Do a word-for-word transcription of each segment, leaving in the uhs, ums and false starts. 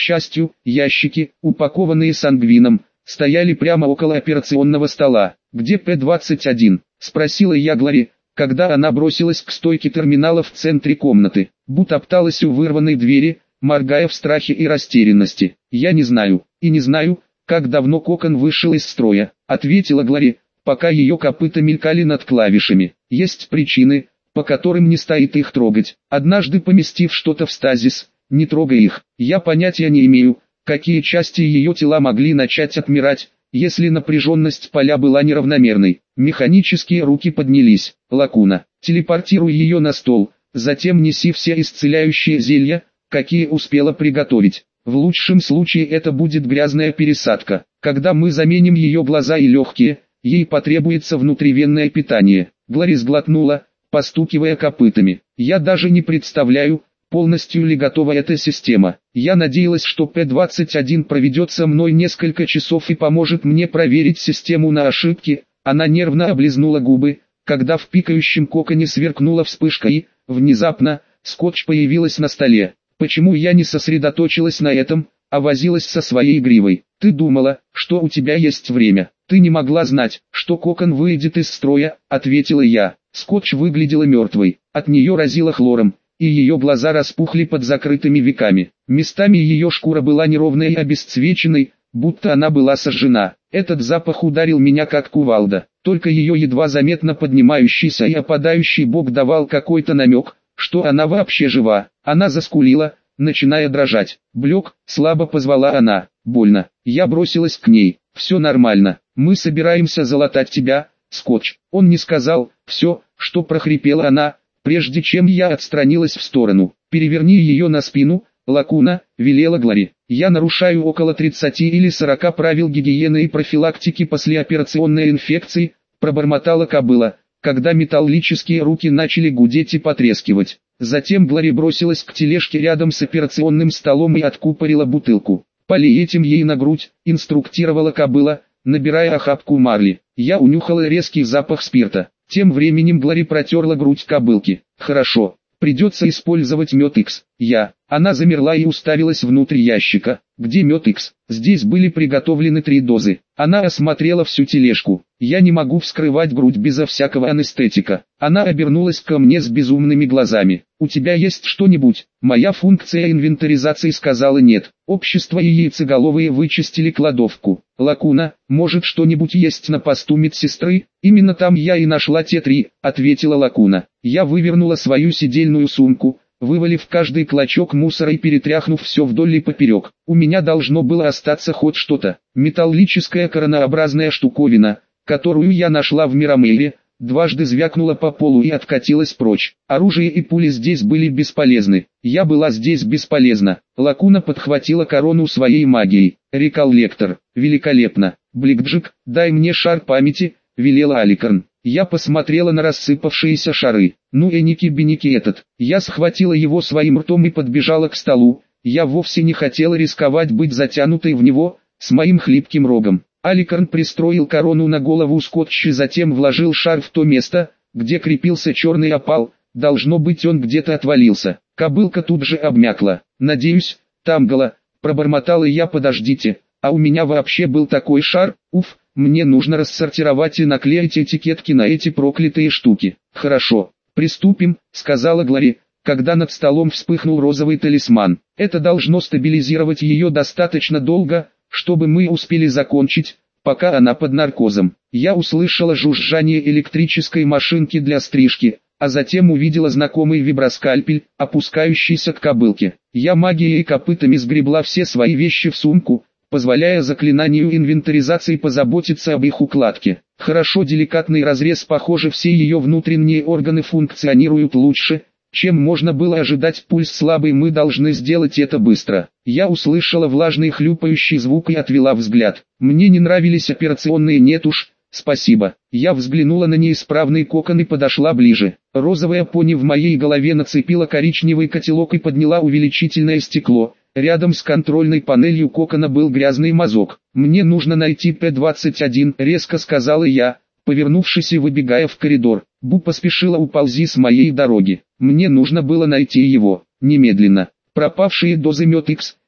счастью, ящики, упакованные сангвином, стояли прямо около операционного стола. «Где П двадцать один?» – спросила я Глори, когда она бросилась к стойке терминала в центре комнаты. Бу топталась у вырванной двери, моргая в страхе и растерянности. «Я не знаю, и не знаю, как давно кокон вышел из строя», — ответила Глори, пока ее копыта мелькали над клавишами. «Есть причины, по которым не стоит их трогать. Однажды поместив что-то в стазис, не трогай их. Я понятия не имею, какие части ее тела могли начать отмирать, если напряженность поля была неравномерной». Механические руки поднялись. «Лакуна, телепортируй ее на стол, затем неси все исцеляющие зелья, какие успела приготовить. В лучшем случае это будет грязная пересадка. Когда мы заменим ее глаза и легкие, ей потребуется внутривенное питание». Глори сглотнула, постукивая копытами. «Я даже не представляю, полностью ли готова эта система. Я надеялась, что П двадцать один проведет со мной несколько часов и поможет мне проверить систему на ошибки». Она нервно облизнула губы, когда в пикающем коконе сверкнула вспышка и, внезапно, скотч появилась на столе. «Почему я не сосредоточилась на этом, а возилась со своей гривой? Ты думала, что у тебя есть время. Ты не могла знать, что кокон выйдет из строя», — ответила я. Скотч выглядела мертвой, от нее разило хлором, и ее глаза распухли под закрытыми веками. Местами ее шкура была неровной и обесцвеченной, будто она была сожжена. Этот запах ударил меня как кувалда, только ее едва заметно поднимающийся и опадающий бок давал какой-то намек, что она вообще жива. Она заскулила, начиная дрожать. «Блек», — слабо позвала она. «Больно». Я бросилась к ней. «Все нормально, мы собираемся залатать тебя, Скотч». Он не сказал «все», что прохрипела она, прежде чем я отстранилась в сторону. «Переверни ее на спину, Лакуна», — велела Глори. «Я нарушаю около тридцати или сорока правил гигиены и профилактики послеоперационной инфекции», — пробормотала кобыла, когда металлические руки начали гудеть и потрескивать. Затем Глори бросилась к тележке рядом с операционным столом и откупорила бутылку. «Полей этим ей на грудь», — инструктировала кобыла, набирая охапку марли. Я унюхала резкий запах спирта. Тем временем Глори протерла грудь кобылки. «Хорошо. Придется использовать мед Икс». Я. Она замерла и уставилась внутрь ящика. «Где мед Икс?» Здесь были приготовлены три дозы. Она осмотрела всю тележку. «Я не могу вскрывать грудь безо всякого анестетика». Она обернулась ко мне с безумными глазами. «У тебя есть что-нибудь?» Моя функция инвентаризации сказала нет. Общество и яйцеголовые вычистили кладовку. «Лакуна, может что-нибудь есть на посту медсестры?» «Именно там я и нашла те три», — ответила Лакуна. Я вывернула свою сидельную сумку, вывалив каждый клочок мусора и перетряхнув все вдоль и поперек. У меня должно было остаться хоть что-то. Металлическая коронообразная штуковина, которую я нашла в Мирамеле, дважды звякнула по полу и откатилась прочь. Оружие и пули здесь были бесполезны. Я была здесь бесполезна. Лакуна подхватила корону своей магией. «Реколлектор. Великолепно. Бликджик, дай мне шар памяти», — велела Аликарн. Я посмотрела на рассыпавшиеся шары. «Ну эники-беники этот». Я схватила его своим ртом и подбежала к столу. Я вовсе не хотела рисковать быть затянутой в него, с моим хлипким рогом. Аликарн пристроил корону на голову Скотча, затем вложил шар в то место, где крепился черный опал. Должно быть, он где-то отвалился. Кобылка тут же обмякла. «Надеюсь, Тамгала», — пробормотала я. «Подождите, а у меня вообще был такой шар? Уф, мне нужно рассортировать и наклеить этикетки на эти проклятые штуки». «Хорошо, приступим», — сказала Глори, когда над столом вспыхнул розовый талисман. «Это должно стабилизировать ее достаточно долго, чтобы мы успели закончить, пока она под наркозом». Я услышала жужжание электрической машинки для стрижки, а затем увидела знакомый виброскальпель, опускающийся к кобылке. Я магией и копытами сгребла все свои вещи в сумку, позволяя заклинанию инвентаризации позаботиться об их укладке. Хорошо, деликатный разрез, похоже, все ее внутренние органы функционируют лучше, чем можно было ожидать. Пульс слабый, мы должны сделать это быстро. Я услышала влажный хлюпающий звук и отвела взгляд. Мне не нравились операционные. «Нет уж, спасибо». Я взглянула на неисправный кокон и подошла ближе. Розовая пони в моей голове нацепила коричневый котелок и подняла увеличительное стекло. Рядом с контрольной панелью кокона был грязный мазок. «Мне нужно найти П двадцать один», — резко сказала я, повернувшись и выбегая в коридор. Бу поспешила: «Уползи с моей дороги». Мне нужно было найти его, немедленно. Пропавшие дозы мед Икс,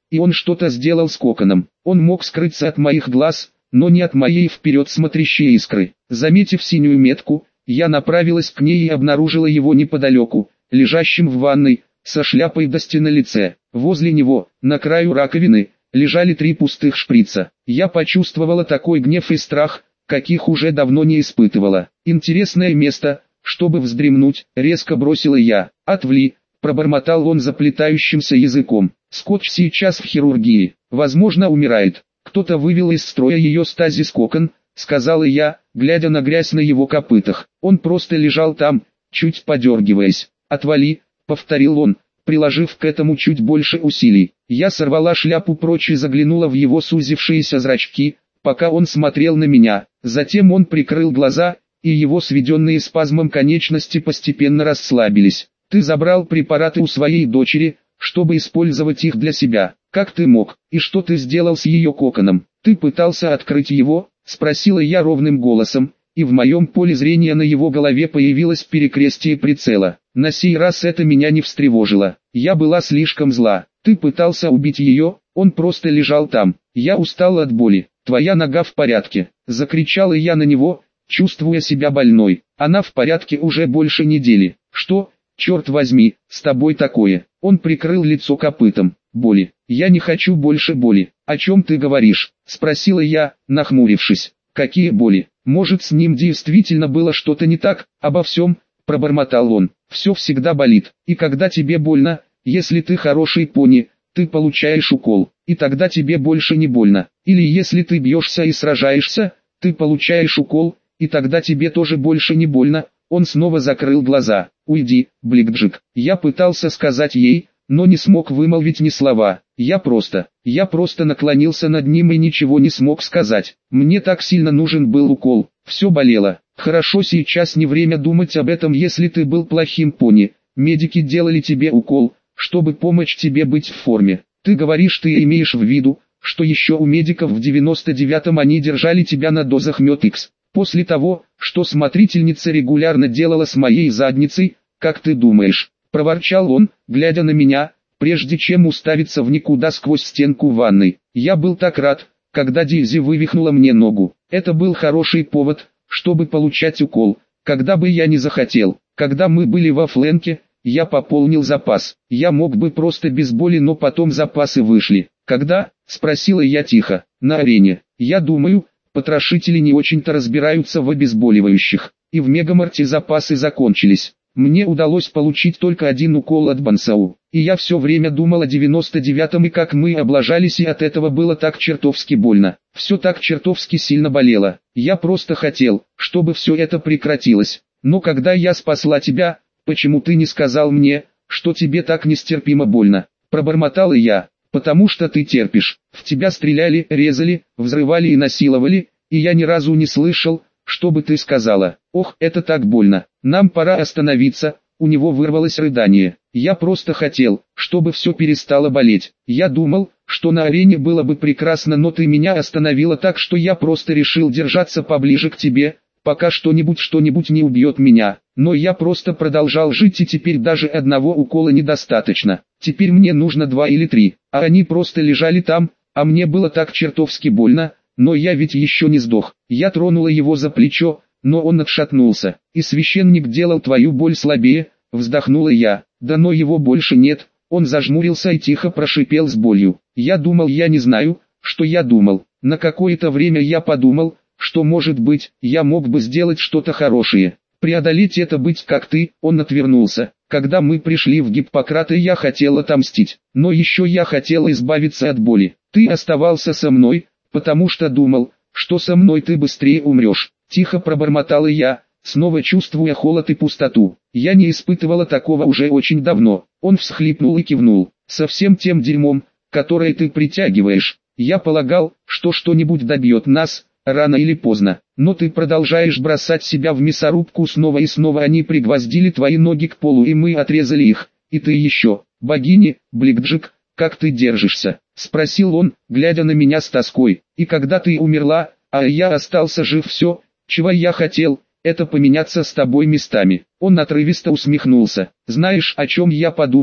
и он что-то сделал с коконом. Он мог скрыться от моих глаз, но не от моей вперед смотрящей искры. Заметив синюю метку, я направилась к ней и обнаружила его неподалеку, лежащим в ванной, со шляпой Дасти на лице. Возле него, на краю раковины, лежали три пустых шприца. Я почувствовала такой гнев и страх, каких уже давно не испытывала. Интересное место, чтобы вздремнуть, резко бросила я. Отвли, пробормотал он заплетающимся языком. Скотч сейчас в хирургии, возможно умирает. Кто-то вывел из строя ее стазис-кокон, сказала я, глядя на грязь на его копытах. Он просто лежал там, чуть подергиваясь. Отвали, повторил он, приложив к этому чуть больше усилий. Я сорвала шляпу прочь и заглянула в его сузившиеся зрачки, пока он смотрел на меня. Затем он прикрыл глаза, и его сведенные спазмом конечности постепенно расслабились. Ты забрал препараты у своей дочери, чтобы использовать их для себя. Как ты мог? И что ты сделал с ее коконом? Ты пытался открыть его? Спросила я ровным голосом, и в моем поле зрения на его голове появилось перекрестие прицела. На сей раз это меня не встревожило. Я была слишком зла. Ты пытался убить ее, он просто лежал там. Я устал от боли. Твоя нога в порядке. Закричала я на него, чувствуя себя больной. Она в порядке уже больше недели. Что, черт возьми, с тобой такое? Он прикрыл лицо копытом. Боли. Я не хочу больше боли. О чем ты говоришь? Спросила я, нахмурившись. Какие боли? Может, с ним действительно было что-то не так? Обо всем, пробормотал он. Все всегда болит. И когда тебе больно, если ты хороший пони, ты получаешь укол, и тогда тебе больше не больно. Или если ты бьешься и сражаешься, ты получаешь укол, и тогда тебе тоже больше не больно. Он снова закрыл глаза. Уйди, Блэкджек. Я пытался сказать ей, но не смог вымолвить ни слова. Я просто, я просто наклонился над ним и ничего не смог сказать. Мне так сильно нужен был укол. Все болело. Хорошо, сейчас не время думать об этом, если ты был плохим пони. Медики делали тебе укол, чтобы помочь тебе быть в форме. Ты говоришь, ты имеешь в виду, что еще у медиков в девяносто девятом они держали тебя на дозах Мёд-Икс. После того, что смотрительница регулярно делала с моей задницей, как ты думаешь? Проворчал он, глядя на меня, прежде чем уставиться в никуда сквозь стенку ванной. Я был так рад, когда Дейзи вывихнула мне ногу. Это был хороший повод, чтобы получать укол, когда бы я не захотел. Когда мы были во Фленке, я пополнил запас. Я мог бы просто без боли, но потом запасы вышли. Когда? Спросила я тихо. На арене. Я думаю, потрошители не очень-то разбираются в обезболивающих. И в Мегамарте запасы закончились. Мне удалось получить только один укол от Бансау. И я все время думал о девяносто девятом и как мы облажались, и от этого было так чертовски больно. Все так чертовски сильно болело. Я просто хотел, чтобы все это прекратилось. Но когда я спасла тебя, почему ты не сказал мне, что тебе так нестерпимо больно? Пробормотала я. Потому что ты терпишь. В тебя стреляли, резали, взрывали и насиловали, и я ни разу не слышал, чтобы ты сказала: ох, это так больно, нам пора остановиться. У него вырвалось рыдание. Я просто хотел, чтобы все перестало болеть. Я думал, что на арене было бы прекрасно, но ты меня остановила так, что я просто решил держаться поближе к тебе, пока что-нибудь что-нибудь не убьет меня. Но я просто продолжал жить, и теперь даже одного укола недостаточно. Теперь мне нужно два или три, а они просто лежали там, а мне было так чертовски больно, но я ведь еще не сдох. Я тронула его за плечо, но он отшатнулся. И священник делал твою боль слабее, вздохнула я. Да но его больше нет. Он зажмурился и тихо прошипел с болью. Я думал, я не знаю, что я думал. На какое-то время я подумал, что может быть, я мог бы сделать что-то хорошее. Преодолеть это, быть как ты. Он отвернулся. Когда мы пришли в Гиппократа, я хотел отомстить. Но еще я хотел избавиться от боли. Ты оставался со мной, потому что думал, что со мной ты быстрее умрешь. Тихо пробормотала я, снова чувствуя холод и пустоту. Я не испытывала такого уже очень давно. Он всхлипнул и кивнул. Со всем тем дерьмом, которое ты притягиваешь, я полагал, что что-нибудь добьет нас, рано или поздно. Но ты продолжаешь бросать себя в мясорубку снова и снова. Они пригвоздили твои ноги к полу, и мы отрезали их. И ты еще, богини, Блэкджек, как ты держишься? Спросил он, глядя на меня с тоской. И когда ты умерла, а я остался жив, все, чего я хотел, это поменяться с тобой местами. Он отрывисто усмехнулся. Знаешь, о чем я подумал,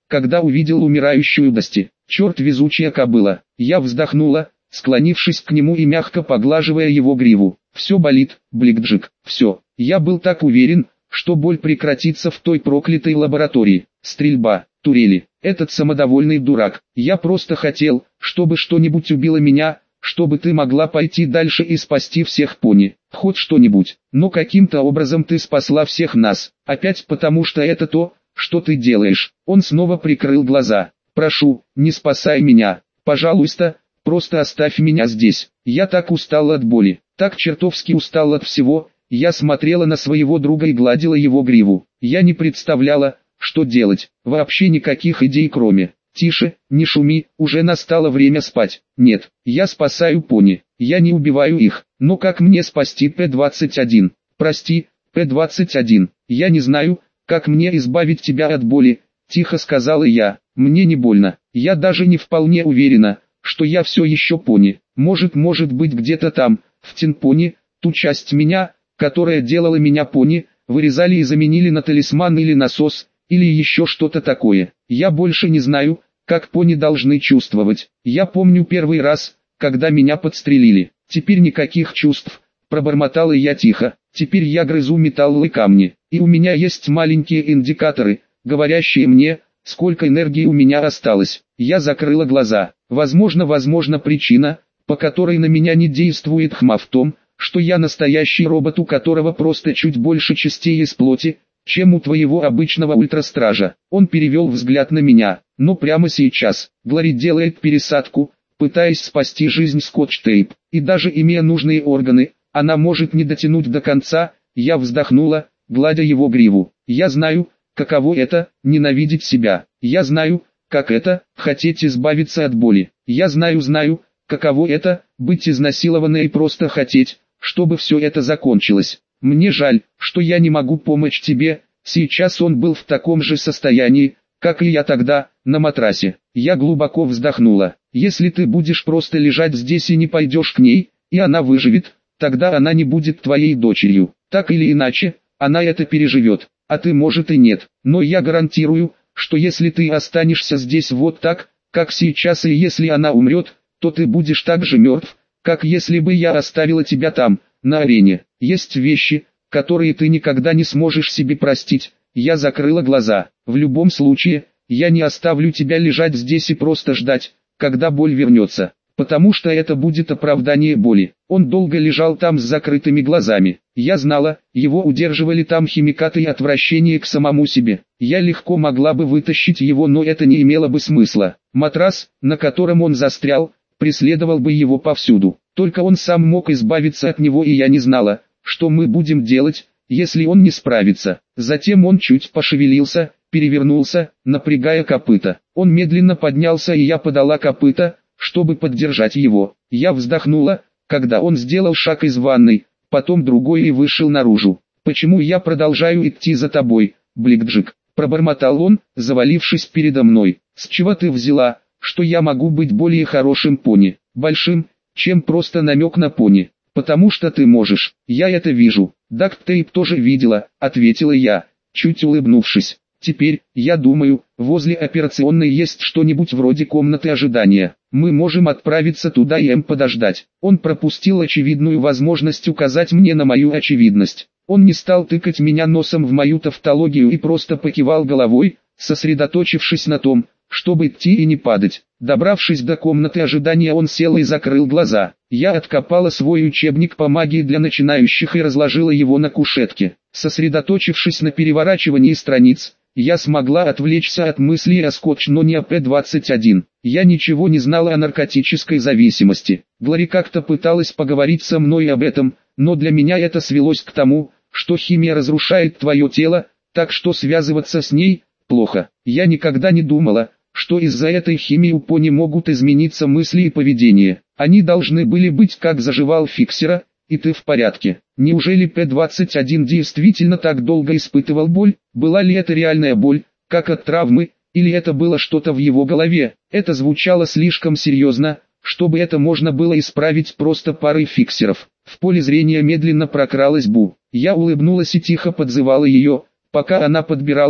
когда увидел умирающую Дасти. Черт, везучая кобыла. Я вздохнула, склонившись к нему и мягко поглаживая его гриву. Все болит, Бликджик, все. Я был так уверен, что боль прекратится в той проклятой лаборатории. Стрельба, турели. Этот самодовольный дурак. Я просто хотел, чтобы что-нибудь убило меня, чтобы ты могла пойти дальше и спасти всех пони. Хоть что-нибудь. Но каким-то образом ты спасла всех нас. Опять потому что это то, что ты делаешь. Он снова прикрыл глаза. Прошу, не спасай меня. Пожалуйста, просто оставь меня здесь. Я так устал от боли. Так чертовски устал от всего. Я смотрела на своего друга и гладила его гриву. Я не представляла, что делать. Вообще никаких идей кроме. Тише, не шуми, уже настало время спать. Нет, я спасаю пони. Я не убиваю их. Но как мне спасти П двадцать один? Прости, П двадцать один. Я не знаю, как мне избавить тебя от боли. Тихо сказала я. Мне не больно. Я даже не вполне уверена, что я все еще пони. Может, может быть где-то там, в Тинпони, ту часть меня, которая делала меня пони, вырезали и заменили на талисман или насос, или еще что-то такое. Я больше не знаю, как пони должны чувствовать. Я помню первый раз, когда меня подстрелили. Теперь никаких чувств, пробормотала я тихо. Теперь я грызу металл и камни, и у меня есть маленькие индикаторы, говорящие мне, сколько энергии у меня осталось. Я закрыла глаза. Возможно, возможно причина, по которой на меня не действует хма в том, что я настоящий робот, у которого просто чуть больше частей из плоти, чем у твоего обычного ультрастража. Он перевел взгляд на меня. Но прямо сейчас Глори делает пересадку, пытаясь спасти жизнь Скотч-Тейп. И даже имея нужные органы, она может не дотянуть до конца. Я вздохнула, гладя его гриву. Я знаю, каково это – ненавидеть себя. Я знаю, как это – хотеть избавиться от боли. Я знаю, знаю, каково это – быть изнасилованной и просто хотеть, чтобы все это закончилось. Мне жаль, что я не могу помочь тебе. Сейчас он был в таком же состоянии, как и я тогда, на матрасе. Я глубоко вздохнула. Если ты будешь просто лежать здесь и не пойдешь к ней, и она выживет, тогда она не будет твоей дочерью. Так или иначе, она это переживет, а ты может и нет. Но я гарантирую, что если ты останешься здесь вот так, как сейчас, и если она умрет, то ты будешь так же мертв, как если бы я оставила тебя там, на арене. Есть вещи, которые ты никогда не сможешь себе простить. Я закрыла глаза. В любом случае, я не оставлю тебя лежать здесь и просто ждать, когда боль вернется, потому что это будет оправдание боли. Он долго лежал там с закрытыми глазами. Я знала, его удерживали там химикаты и отвращение к самому себе. Я легко могла бы вытащить его, но это не имело бы смысла. Матрас, на котором он застрял, преследовал бы его повсюду. Только он сам мог избавиться от него, и я не знала, что мы будем делать, если он не справится. Затем он чуть пошевелился, перевернулся, напрягая копыта. Он медленно поднялся, и я подала копыта, чтобы поддержать его. Я вздохнула, когда он сделал шаг из ванной, потом другой и вышел наружу. «Почему я продолжаю идти за тобой, Бликджик?» – пробормотал он, завалившись передо мной. «С чего ты взяла, что я могу быть более хорошим пони, большим, чем просто намек на пони? Потому что ты можешь, я это вижу». «Дакт-Тейп тоже видела», — ответила я, чуть улыбнувшись. «Теперь, я думаю, возле операционной есть что-нибудь вроде комнаты ожидания. Мы можем отправиться туда и им подождать». Он пропустил очевидную возможность указать мне на мою очевидность. Он не стал тыкать меня носом в мою тавтологию и просто покивал головой, сосредоточившись на том, чтобы идти и не падать. Добравшись до комнаты ожидания, он сел и закрыл глаза. Я откопала свой учебник по магии для начинающих и разложила его на кушетке. Сосредоточившись на переворачивании страниц, я смогла отвлечься от мыслей о Скотч, но не о П двадцать один. Я ничего не знала о наркотической зависимости. Глори как-то пыталась поговорить со мной об этом, но для меня это свелось к тому, что химия разрушает твое тело, так что связываться с ней плохо. Я никогда не думала, что из-за этой химии у пони могут измениться мысли и поведение. Они должны были быть как заживал фиксера, и ты в порядке. Неужели П двадцать один действительно так долго испытывал боль? Была ли это реальная боль, как от травмы, или это было что-то в его голове? Это звучало слишком серьезно, чтобы это можно было исправить просто парой фиксеров. В поле зрения медленно прокралась Бу. Я улыбнулась и тихо подзывала ее, пока она подбиралась,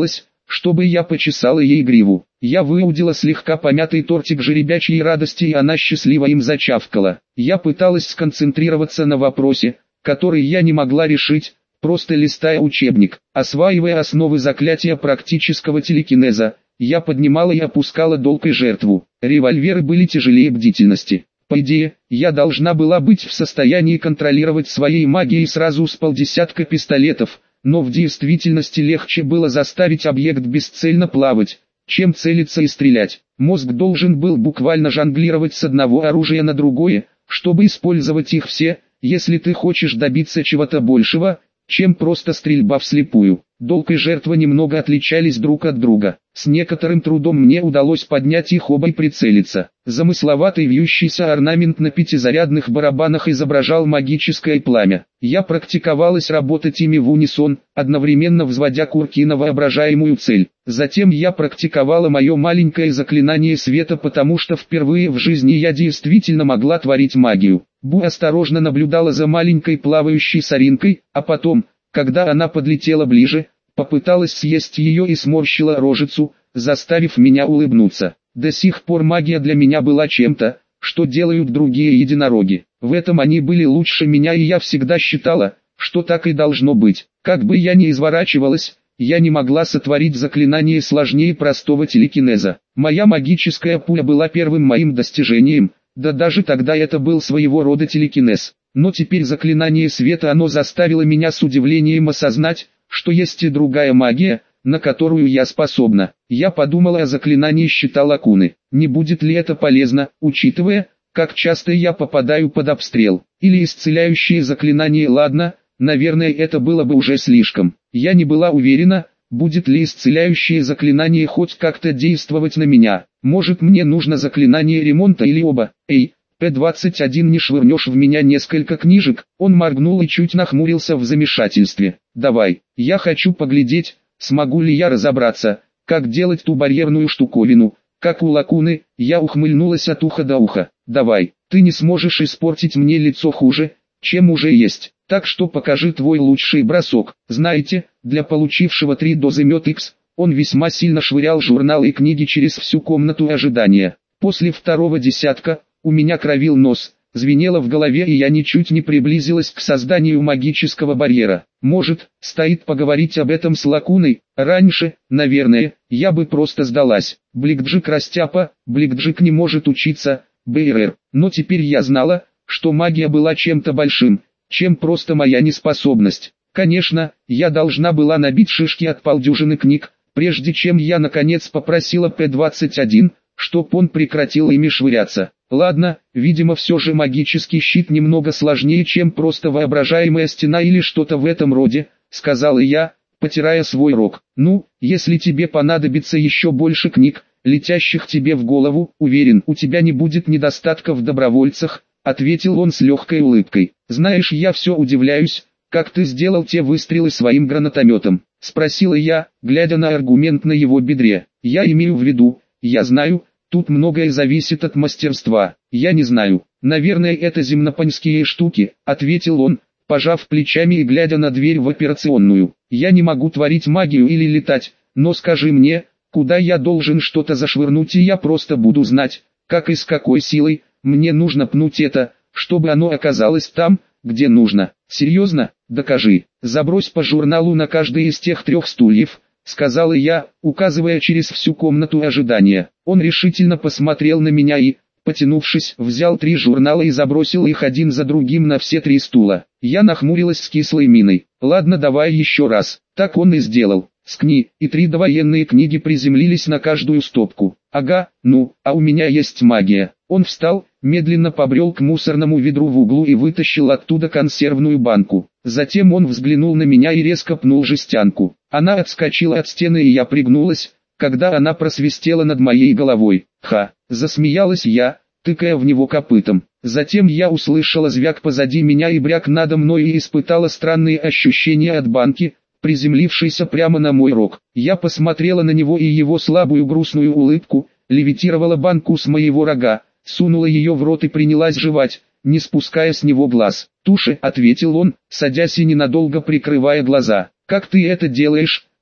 чтобы я почесала ей гриву. Я выудила слегка помятый тортик жеребячьей радости, и она счастливо им зачавкала. Я пыталась сконцентрироваться на вопросе, который я не могла решить, просто листая учебник. Осваивая основы заклятия практического телекинеза, я поднимала и опускала долг и жертву. Револьверы были тяжелее бдительности. По идее, я должна была быть в состоянии контролировать своей магией сразу с полдесятка пистолетов, но в действительности легче было заставить объект бесцельно плавать, чем целиться и стрелять. Мозг должен был буквально жонглировать с одного оружия на другое, чтобы использовать их все, если ты хочешь добиться чего-то большего, чем просто стрельба вслепую. Долг и жертва немного отличались друг от друга. С некоторым трудом мне удалось поднять их оба и прицелиться. Замысловатый вьющийся орнамент на пятизарядных барабанах изображал магическое пламя. Я практиковалась работать ими в унисон, одновременно взводя курки на воображаемую цель. Затем я практиковала мое маленькое заклинание света, потому что впервые в жизни я действительно могла творить магию. Бу осторожно наблюдала за маленькой плавающей соринкой, а потом, когда она подлетела ближе, попыталась съесть ее и сморщила рожицу, заставив меня улыбнуться. До сих пор магия для меня была чем-то, что делают другие единороги. В этом они были лучше меня, и я всегда считала, что так и должно быть. Как бы я ни изворачивалась, я не могла сотворить заклинание сложнее простого телекинеза. Моя магическая пуля была первым моим достижением, да даже тогда это был своего рода телекинез. Но теперь заклинание света оно заставило меня с удивлением осознать, что есть и другая магия, на которую я способна. Я подумала о заклинании щита Лакуны. Не будет ли это полезно, учитывая, как часто я попадаю под обстрел? Или исцеляющие заклинания? Ладно, наверное, это было бы уже слишком. Я не была уверена, будет ли исцеляющее заклинание хоть как-то действовать на меня. Может, мне нужно заклинание ремонта или оба? Эй, П двадцать один, не швырнешь в меня несколько книжек? Он моргнул и чуть нахмурился в замешательстве. Давай, я хочу поглядеть, смогу ли я разобраться, как делать ту барьерную штуковину, как у Лакуны. Я ухмыльнулась от уха до уха. Давай, ты не сможешь испортить мне лицо хуже, чем уже есть. Так что покажи твой лучший бросок. Знаете, для получившего три дозы мед Икс, он весьма сильно швырял журналы и книги через всю комнату ожидания. После второго десятка, у меня кровил нос, звенело в голове, и я ничуть не приблизилась к созданию магического барьера. Может, стоит поговорить об этом с Лакуной? Раньше, наверное, я бы просто сдалась. Бликджик растяпа, Бликджик не может учиться, БРР. Но теперь я знала, что магия была чем-то большим, чем просто моя неспособность. Конечно, я должна была набить шишки от полдюжины книг, прежде чем я наконец попросила П двадцать один, чтоб он прекратил ими швыряться. Ладно, видимо все же магический щит немного сложнее, чем просто воображаемая стена или что-то в этом роде, сказала я, потирая свой рог. Ну, если тебе понадобится еще больше книг, летящих тебе в голову, уверен, у тебя не будет недостатка в добровольцах, ответил он с легкой улыбкой. Знаешь, я все удивляюсь, как ты сделал те выстрелы своим гранатометом, спросила я, глядя на аргумент на его бедре. Я имею в виду, я знаю, тут многое зависит от мастерства. Я не знаю, наверное, это земнопанские штуки, ответил он, пожав плечами и глядя на дверь в операционную. Я не могу творить магию или летать, но скажи мне, куда я должен что-то зашвырнуть, и я просто буду знать, как и с какой силой. Мне нужно пнуть это, чтобы оно оказалось там, где нужно. Серьезно? Докажи. Забрось по журналу на каждый из тех трех стульев, сказала я, указывая через всю комнату ожидания. Он решительно посмотрел на меня и, потянувшись, взял три журнала и забросил их один за другим на все три стула. Я нахмурилась с кислой миной. Ладно, давай еще раз. Так он и сделал. Скни, и три довоенные книги приземлились на каждую стопку. Ага, ну, а у меня есть магия. Он встал, медленно побрел к мусорному ведру в углу и вытащил оттуда консервную банку. Затем он взглянул на меня и резко пнул жестянку. Она отскочила от стены, и я пригнулась, когда она просвистела над моей головой. Ха, засмеялась я, тыкая в него копытом. Затем я услышала звяк позади меня и бряк надо мной и испытала странные ощущения от банки, приземлившейся прямо на мой рог. Я посмотрела на него, и его слабую грустную улыбку, левитировала банку с моего рога, сунула ее в рот и принялась жевать, не спуская с него глаз. «Туши», — ответил он, садясь и ненадолго прикрывая глаза. «Как ты это делаешь?»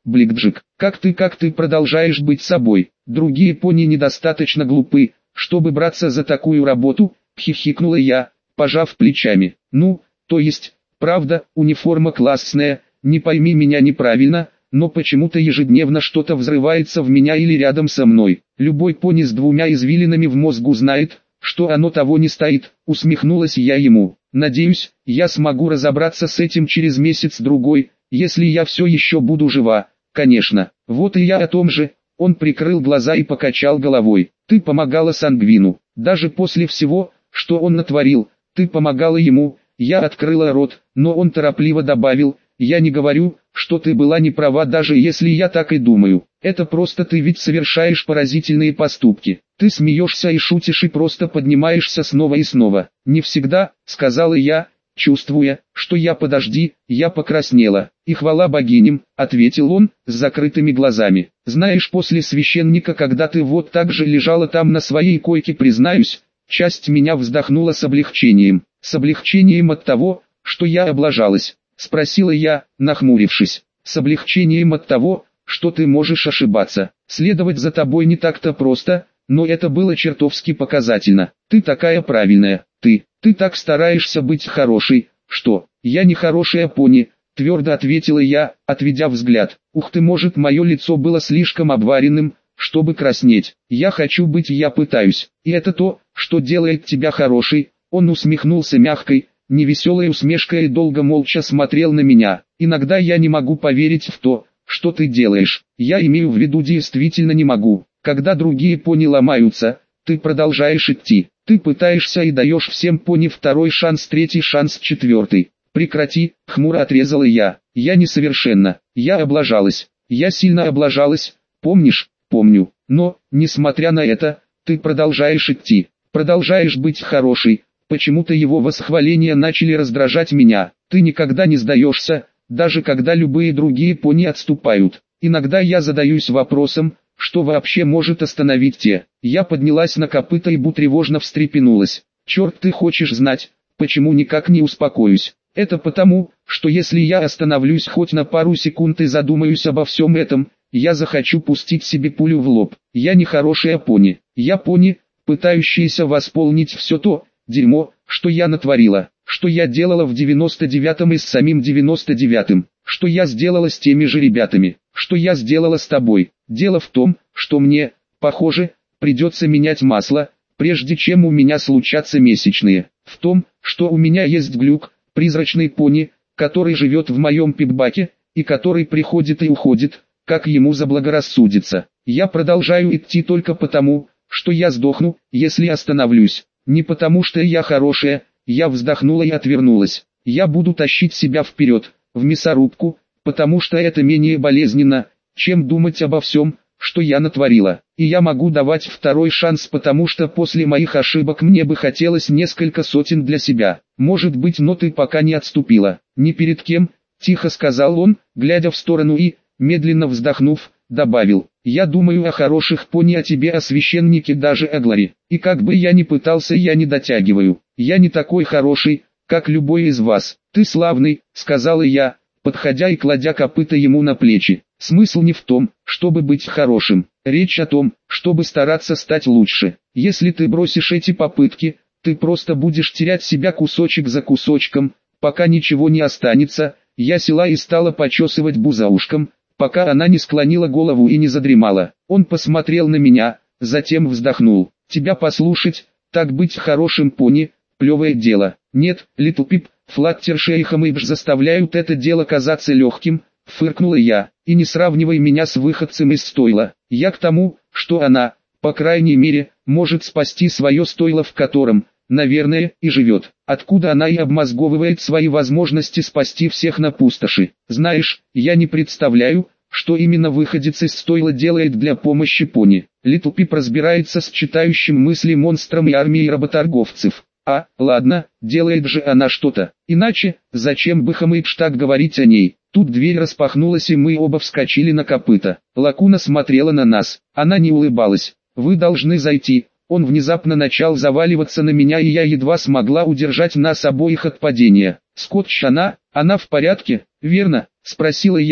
Бликджик, как ты, как ты продолжаешь быть собой? Другие пони недостаточно глупы, чтобы браться за такую работу, хихикнула я, пожав плечами. Ну, то есть, правда, униформа классная, не пойми меня неправильно, но почему-то ежедневно что-то взрывается в меня или рядом со мной. Любой пони с двумя извилинами в мозгу знает, что оно того не стоит, усмехнулась я ему. Надеюсь, я смогу разобраться с этим через месяц-другой, если я все еще буду жива, конечно. Вот и я о том же. Он прикрыл глаза и покачал головой. Ты помогала Сангвину, даже после всего, что он натворил, ты помогала ему. Я открыла рот, но он торопливо добавил: я не говорю, что ты была не права, даже если я так и думаю. Это просто ты ведь совершаешь поразительные поступки. Ты смеешься и шутишь и просто поднимаешься снова и снова. Не всегда, сказала я, чувствуя, что я подожди, я покраснела. И хвала богиням, ответил он, с закрытыми глазами. Знаешь, после священника, когда ты вот так же лежала там на своей койке, признаюсь, часть меня вздохнула с облегчением. С облегчением от того, что я облажалась. Спросила я, нахмурившись. С облегчением от того, что ты можешь ошибаться. Следовать за тобой не так-то просто, но это было чертовски показательно. Ты такая правильная, ты, ты так стараешься быть хорошей, что, я не хорошая пони, твердо ответила я, отведя взгляд. Ух ты, может, мое лицо было слишком обваренным, чтобы краснеть. Я хочу быть, я пытаюсь, и это то, что делает тебя хорошей. Он усмехнулся мягкой, невеселой усмешкой и долго молча смотрел на меня. Иногда я не могу поверить в то, что ты делаешь. Я имею в виду, действительно не могу. Когда другие пони ломаются, ты продолжаешь идти. Ты пытаешься и даешь всем пони второй шанс, третий шанс, четвертый. Прекрати, хмуро отрезала я. Я несовершенна. Я облажалась. Я сильно облажалась. Помнишь? Помню. Но, несмотря на это, ты продолжаешь идти. Продолжаешь быть хорошей. Почему-то его восхваления начали раздражать меня. Ты никогда не сдаешься, даже когда любые другие пони отступают. Иногда я задаюсь вопросом, что вообще может остановить те. Я поднялась на копыта и тревожно встрепенулась. Черт, ты хочешь знать, почему никак не успокоюсь? Это потому, что если я остановлюсь хоть на пару секунд и задумаюсь обо всем этом, я захочу пустить себе пулю в лоб. Я не хорошая пони. Я пони, пытающаяся восполнить все то дерьмо, что я натворила, что я делала в девяносто девятом и с самим девяносто девятым, что я сделала с теми же ребятами, что я сделала с тобой. Дело в том, что мне, похоже, придется менять масло, прежде чем у меня случатся месячные. В том, что у меня есть глюк, призрачный пони, который живет в моем пикбаке, и который приходит и уходит, как ему заблагорассудится. Я продолжаю идти только потому, что я сдохну, если остановлюсь. Не потому что я хорошая, я вздохнула и отвернулась. Я буду тащить себя вперед, в мясорубку, потому что это менее болезненно, чем думать обо всем, что я натворила. И я могу давать второй шанс, потому что после моих ошибок мне бы хотелось несколько сотен для себя. Может быть, но ты пока не отступила. Ни перед кем, тихо сказал он, глядя в сторону и, медленно вздохнув, добавил: я думаю о хороших пони, о тебе, о священнике, даже о Глоре. И как бы я ни пытался, я не дотягиваю. Я не такой хороший, как любой из вас. Ты славный, сказала я, подходя и кладя копыта ему на плечи. Смысл не в том, чтобы быть хорошим. Речь о том, чтобы стараться стать лучше. Если ты бросишь эти попытки, ты просто будешь терять себя кусочек за кусочком, пока ничего не останется. Я села и стала почесывать Бу за ушком, пока она не склонила голову и не задремала. Он посмотрел на меня, затем вздохнул. Тебя послушать, так быть хорошим пони, плевое дело. Нет, Литл Пип, Флаттерши и Хамэйдж заставляют это дело казаться легким, фыркнула я. И не сравнивай меня с выходцем из стойла. Я к тому, что она, по крайней мере, может спасти свое стойло, в котором, наверное, и живет. Откуда она и обмозговывает свои возможности спасти всех на пустоши. Знаешь, я не представляю, что именно выходец из стойла делает для помощи пони. Литл Пип разбирается с читающим мысли монстром и армией работорговцев. А, ладно, делает же она что-то. Иначе, зачем бы Хамэйдж так говорить о ней? Тут дверь распахнулась и мы оба вскочили на копыта. Лакуна смотрела на нас. Она не улыбалась. Вы должны зайти. Он внезапно начал заваливаться на меня, и я едва смогла удержать нас обоих от падения. Скотч, она, она в порядке, верно? Спросила я,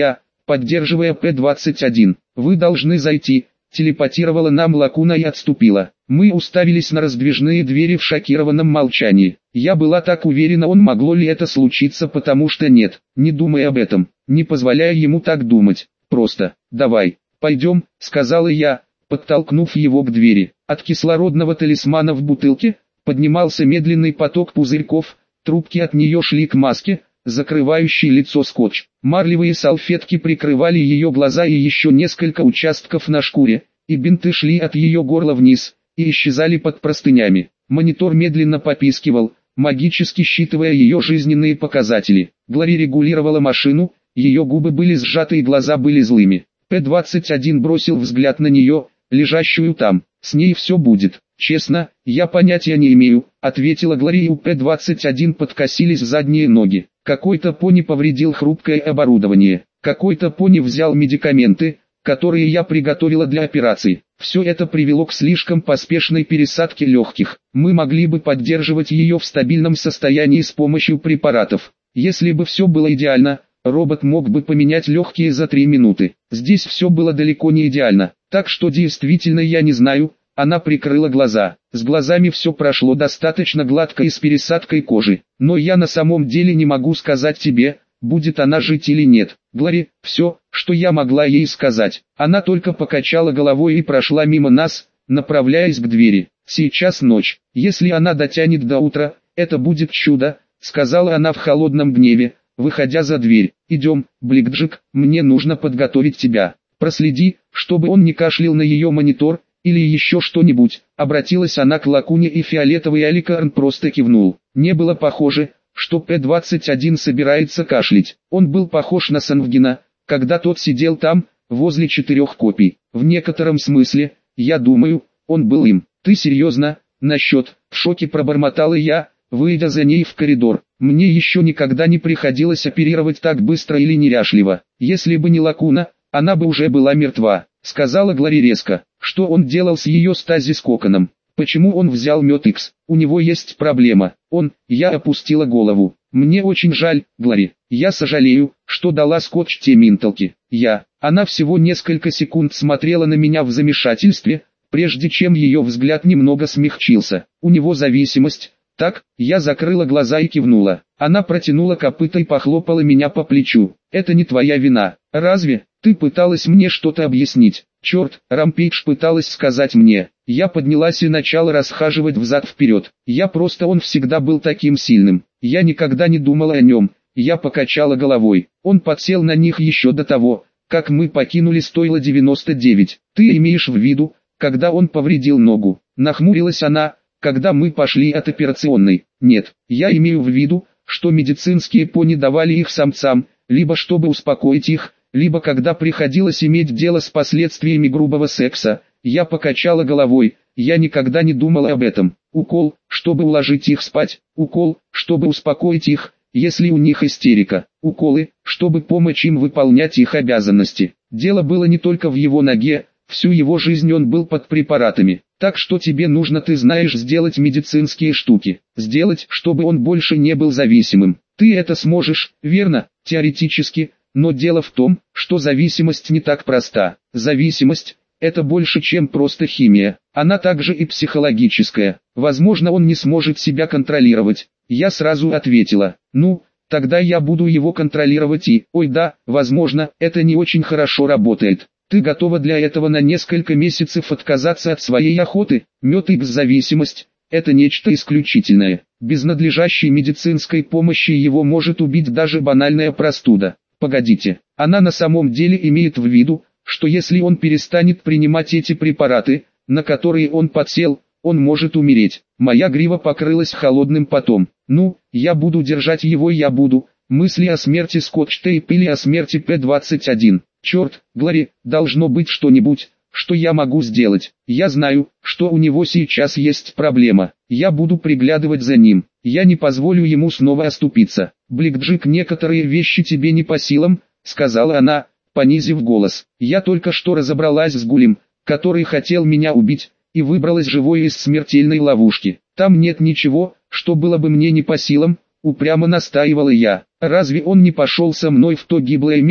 поддерживая П двадцать один. «Вы должны зайти», телепатировала нам Лакуна и отступила. Мы уставились на раздвижные двери в шокированном молчании. Я была так уверена, он могло ли это случиться, потому что нет, не думай об этом, не позволяя ему так думать, просто, давай, пойдем, сказала я, подтолкнув его к двери. От кислородного талисмана в бутылке поднимался медленный поток пузырьков, трубки от нее шли к маске, закрывающей лицо скотч. Марлевые салфетки прикрывали ее глаза и еще несколько участков на шкуре, и бинты шли от ее горла вниз и исчезали под простынями. Монитор медленно попискивал, магически считывая ее жизненные показатели. Глори регулировала машину, ее губы были сжаты и глаза были злыми. П двадцать один бросил взгляд на нее, лежащую там. «С ней все будет». «Честно, я понятия не имею», — ответила Глори, и у П двадцать один подкосились задние ноги. Какой-то пони повредил хрупкое оборудование. Какой-то пони взял медикаменты, которые я приготовила для операции. Все это привело к слишком поспешной пересадке легких. Мы могли бы поддерживать ее в стабильном состоянии с помощью препаратов. Если бы все было идеально, робот мог бы поменять легкие за три минуты. Здесь все было далеко не идеально. Так что действительно я не знаю. Она прикрыла глаза. С глазами все прошло достаточно гладко и с пересадкой кожи. Но я на самом деле не могу сказать тебе, будет она жить или нет. Глори, все, что я могла ей сказать. Она только покачала головой и прошла мимо нас, направляясь к двери. Сейчас ночь. Если она дотянет до утра, это будет чудо, сказала она в холодном гневе, выходя за дверь. Идем, Бликджик, мне нужно подготовить тебя. Проследи, чтобы он не кашлял на ее монитор, или еще что-нибудь, обратилась она к Лакуне, и фиолетовый Аликарн просто кивнул. Не было похоже, что П двадцать один собирается кашлять. Он был похож на Сангвина, когда тот сидел там, возле четырех копий. В некотором смысле, я думаю, он был им. Ты серьезно? Насчет, в шоке пробормотала я, выйдя за ней в коридор. Мне еще никогда не приходилось оперировать так быстро или неряшливо. Если бы не Лакуна, она бы уже была мертва, сказала Глори резко. Что он делал с ее стазис-коконом? Почему он взял мед Икс? У него есть проблема. Он, я опустила голову. Мне очень жаль, Глори. Я сожалею, что дала скотч те минталки. Я, она всего несколько секунд смотрела на меня в замешательстве, прежде чем ее взгляд немного смягчился. У него зависимость. Так, я закрыла глаза и кивнула. Она протянула копыто и похлопала меня по плечу. Это не твоя вина. Разве? Ты пыталась мне что-то объяснить. Черт, Рампейдж пыталась сказать мне. Я поднялась и начала расхаживать взад-вперед. Я просто, он всегда был таким сильным. Я никогда не думала о нем. Я покачала головой. Он подсел на них еще до того, как мы покинули стойло девяносто девять. Ты имеешь в виду, когда он повредил ногу? Нахмурилась она, когда мы пошли от операционной. Нет, я имею в виду, что медицинские пони давали их самцам, либо чтобы успокоить их, либо когда приходилось иметь дело с последствиями грубого секса. Я покачала головой, я никогда не думала об этом. Укол, чтобы уложить их спать, укол, чтобы успокоить их, если у них истерика, уколы, чтобы помочь им выполнять их обязанности. Дело было не только в его ноге, всю его жизнь он был под препаратами. Так что тебе нужно, ты знаешь, сделать медицинские штуки, сделать, чтобы он больше не был зависимым. Ты это сможешь, верно, теоретически. Но дело в том, что зависимость не так проста. Зависимость – это больше, чем просто химия. Она также и психологическая. Возможно, он не сможет себя контролировать. Я сразу ответила, ну, тогда я буду его контролировать и, ой да, возможно, это не очень хорошо работает. Ты готова для этого на несколько месяцев отказаться от своей охоты? Мед Икс зависимость – это нечто исключительное. Без надлежащей медицинской помощи его может убить даже банальная простуда. Погодите, она на самом деле имеет в виду, что если он перестанет принимать эти препараты, на которые он подсел, он может умереть. Моя грива покрылась холодным потом. Ну, я буду держать его, я буду. Мысли о смерти Скотч-Тейп или о смерти П двадцать один. Черт, Глори, должно быть что-нибудь, что я могу сделать. Я знаю, что у него сейчас есть проблема. Я буду приглядывать за ним. Я не позволю ему снова оступиться. Бликджик, некоторые вещи тебе не по силам, сказала она, понизив голос. Я только что разобралась с Гулем, который хотел меня убить, и выбралась живой из смертельной ловушки. Там нет ничего, что было бы мне не по силам, упрямо настаивала я. Разве он не пошел со мной в то гиблое место?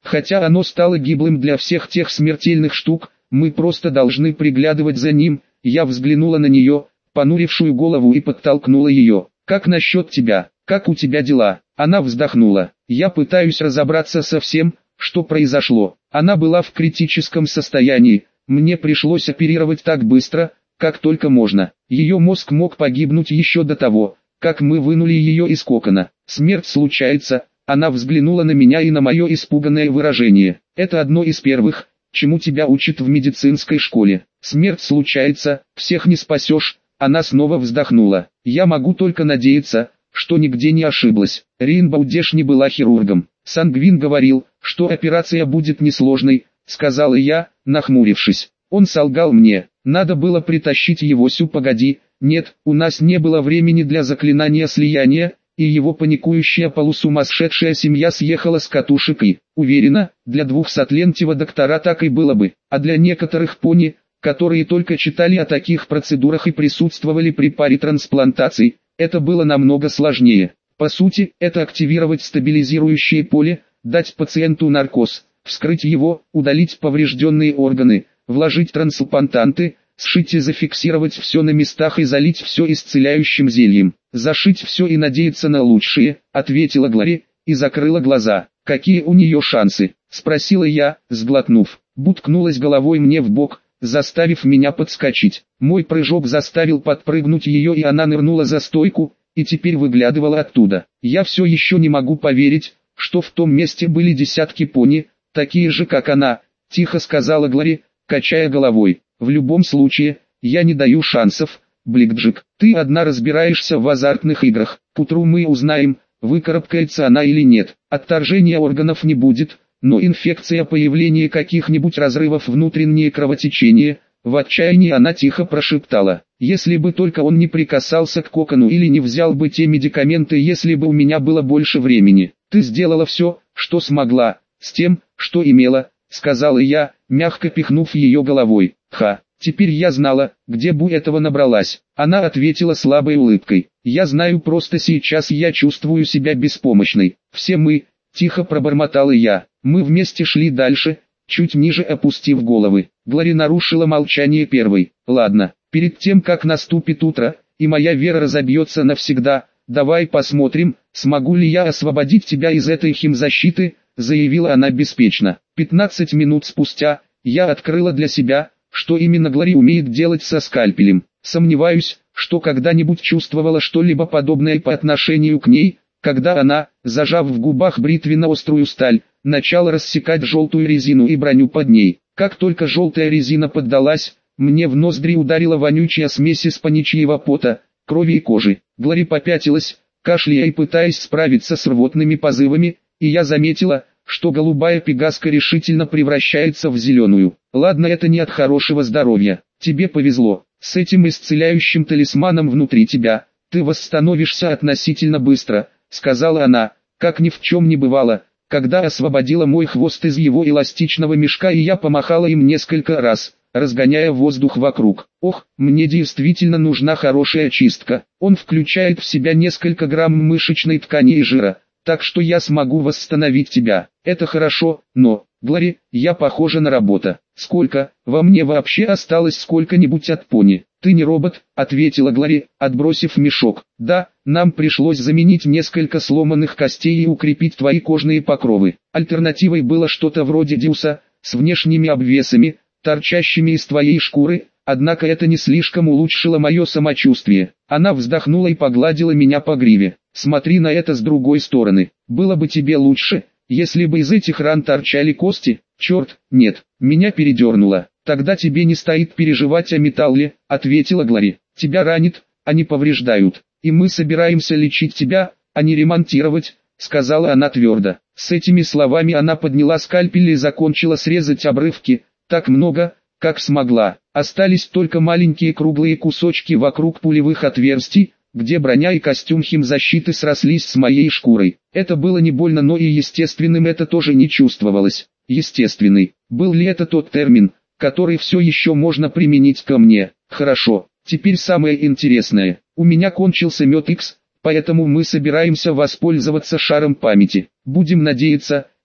Хотя оно стало гиблым для всех тех смертельных штук, мы просто должны приглядывать за ним. Я взглянула на нее, понурившую голову, и подтолкнула ее. «Как насчет тебя? Как у тебя дела?» Она вздохнула. «Я пытаюсь разобраться со всем, что произошло. Она была в критическом состоянии. Мне пришлось оперировать так быстро, как только можно. Ее мозг мог погибнуть еще до того, как мы вынули ее из кокона. Смерть случается». Она взглянула на меня и на мое испуганное выражение. «Это одно из первых, чему тебя учат в медицинской школе. Смерть случается, всех не спасешь». Она снова вздохнула. «Я могу только надеяться, что нигде не ошиблась. Рейнбоу Дэш не была хирургом. Сангвин говорил, что операция будет несложной», — сказала я, нахмурившись. «Он солгал мне. Надо было притащить его сю». «Погоди, нет, у нас не было времени для заклинания слияния», и его паникующая полусумасшедшая семья съехала с катушек и, уверена, для двухсотлентьего доктора так и было бы, а для некоторых пони, которые только читали о таких процедурах и присутствовали при паре трансплантаций, это было намного сложнее. По сути, это активировать стабилизирующее поле, дать пациенту наркоз, вскрыть его, удалить поврежденные органы, вложить трансплантанты, сшить и зафиксировать все на местах и залить все исцеляющим зельем. «Зашить все и надеяться на лучшее», — ответила Глори, и закрыла глаза. «Какие у нее шансы?» — спросила я, сглотнув. Буткнулась головой мне в бок, заставив меня подскочить. Мой прыжок заставил подпрыгнуть ее, и она нырнула за стойку, и теперь выглядывала оттуда. «Я все еще не могу поверить, что в том месте были десятки пони, такие же как она», — тихо сказала Глори, качая головой. «В любом случае, я не даю шансов, Бликджик. Ты одна разбираешься в азартных играх. К утру мы узнаем, выкарабкается она или нет. Отторжения органов не будет, но инфекция, появление каких-нибудь разрывов, внутреннее кровотечение». В отчаянии она тихо прошептала: «Если бы только он не прикасался к кокону или не взял бы те медикаменты, если бы у меня было больше времени». «Ты сделала все, что смогла, с тем, что имела», — сказала я, мягко пихнув ее головой. «Ха, теперь я знала, где бы этого набралась». Она ответила слабой улыбкой: «Я знаю, просто сейчас я чувствую себя беспомощной». «Все мы», — тихо пробормотала я. Мы вместе шли дальше, чуть ниже опустив головы. Глори нарушила молчание первой. «Ладно, перед тем как наступит утро, и моя вера разобьется навсегда, давай посмотрим, смогу ли я освободить тебя из этой химзащиты», — заявила она беспечно. Пятнадцать минут спустя, я открыла для себя, что именно Глори умеет делать со скальпелем. Сомневаюсь, что когда-нибудь чувствовала что-либо подобное по отношению к ней, когда она, зажав в губах бритвенно-острую сталь, начала рассекать желтую резину и броню под ней. Как только желтая резина поддалась, мне в ноздри ударила вонючая смесь из паничьего пота, крови и кожи. Глори попятилась, кашляя и пытаясь справиться с рвотными позывами, и я заметила, что голубая пегаска решительно превращается в зеленую. «Ладно, это не от хорошего здоровья. Тебе повезло. С этим исцеляющим талисманом внутри тебя, ты восстановишься относительно быстро», — сказала она, как ни в чем не бывало, когда освободила мой хвост из его эластичного мешка, и я помахала им несколько раз, разгоняя воздух вокруг. «Ох, мне действительно нужна хорошая чистка. Он включает в себя несколько грамм мышечной ткани и жира, так что я смогу восстановить тебя. Это хорошо, но, Глори, я похожа на робота. Сколько, во мне вообще осталось сколько-нибудь от пони?» «Ты не робот», — ответила Глори, отбросив мешок. «Да, нам пришлось заменить несколько сломанных костей и укрепить твои кожные покровы. Альтернативой было что-то вроде дюса, с внешними обвесами, торчащими из твоей шкуры, однако это не слишком улучшило мое самочувствие». Она вздохнула и погладила меня по гриве. «Смотри на это с другой стороны. Было бы тебе лучше, если бы из этих ран торчали кости». «Черт, нет, меня передернуло». «Тогда тебе не стоит переживать о металле», — ответила Глори. «Тебя ранит, а не повреждают. И мы собираемся лечить тебя, а не ремонтировать», — сказала она твердо. С этими словами она подняла скальпель и закончила срезать обрывки, так много, как смогла. Остались только маленькие круглые кусочки вокруг пулевых отверстий, где броня и костюм химзащиты срослись с моей шкурой. Это было не больно, но и естественным это тоже не чувствовалось. Естественный. Был ли это тот термин, который все еще можно применить ко мне? Хорошо, теперь самое интересное. У меня кончился мед Икс, поэтому мы собираемся воспользоваться шаром памяти. Будем надеяться,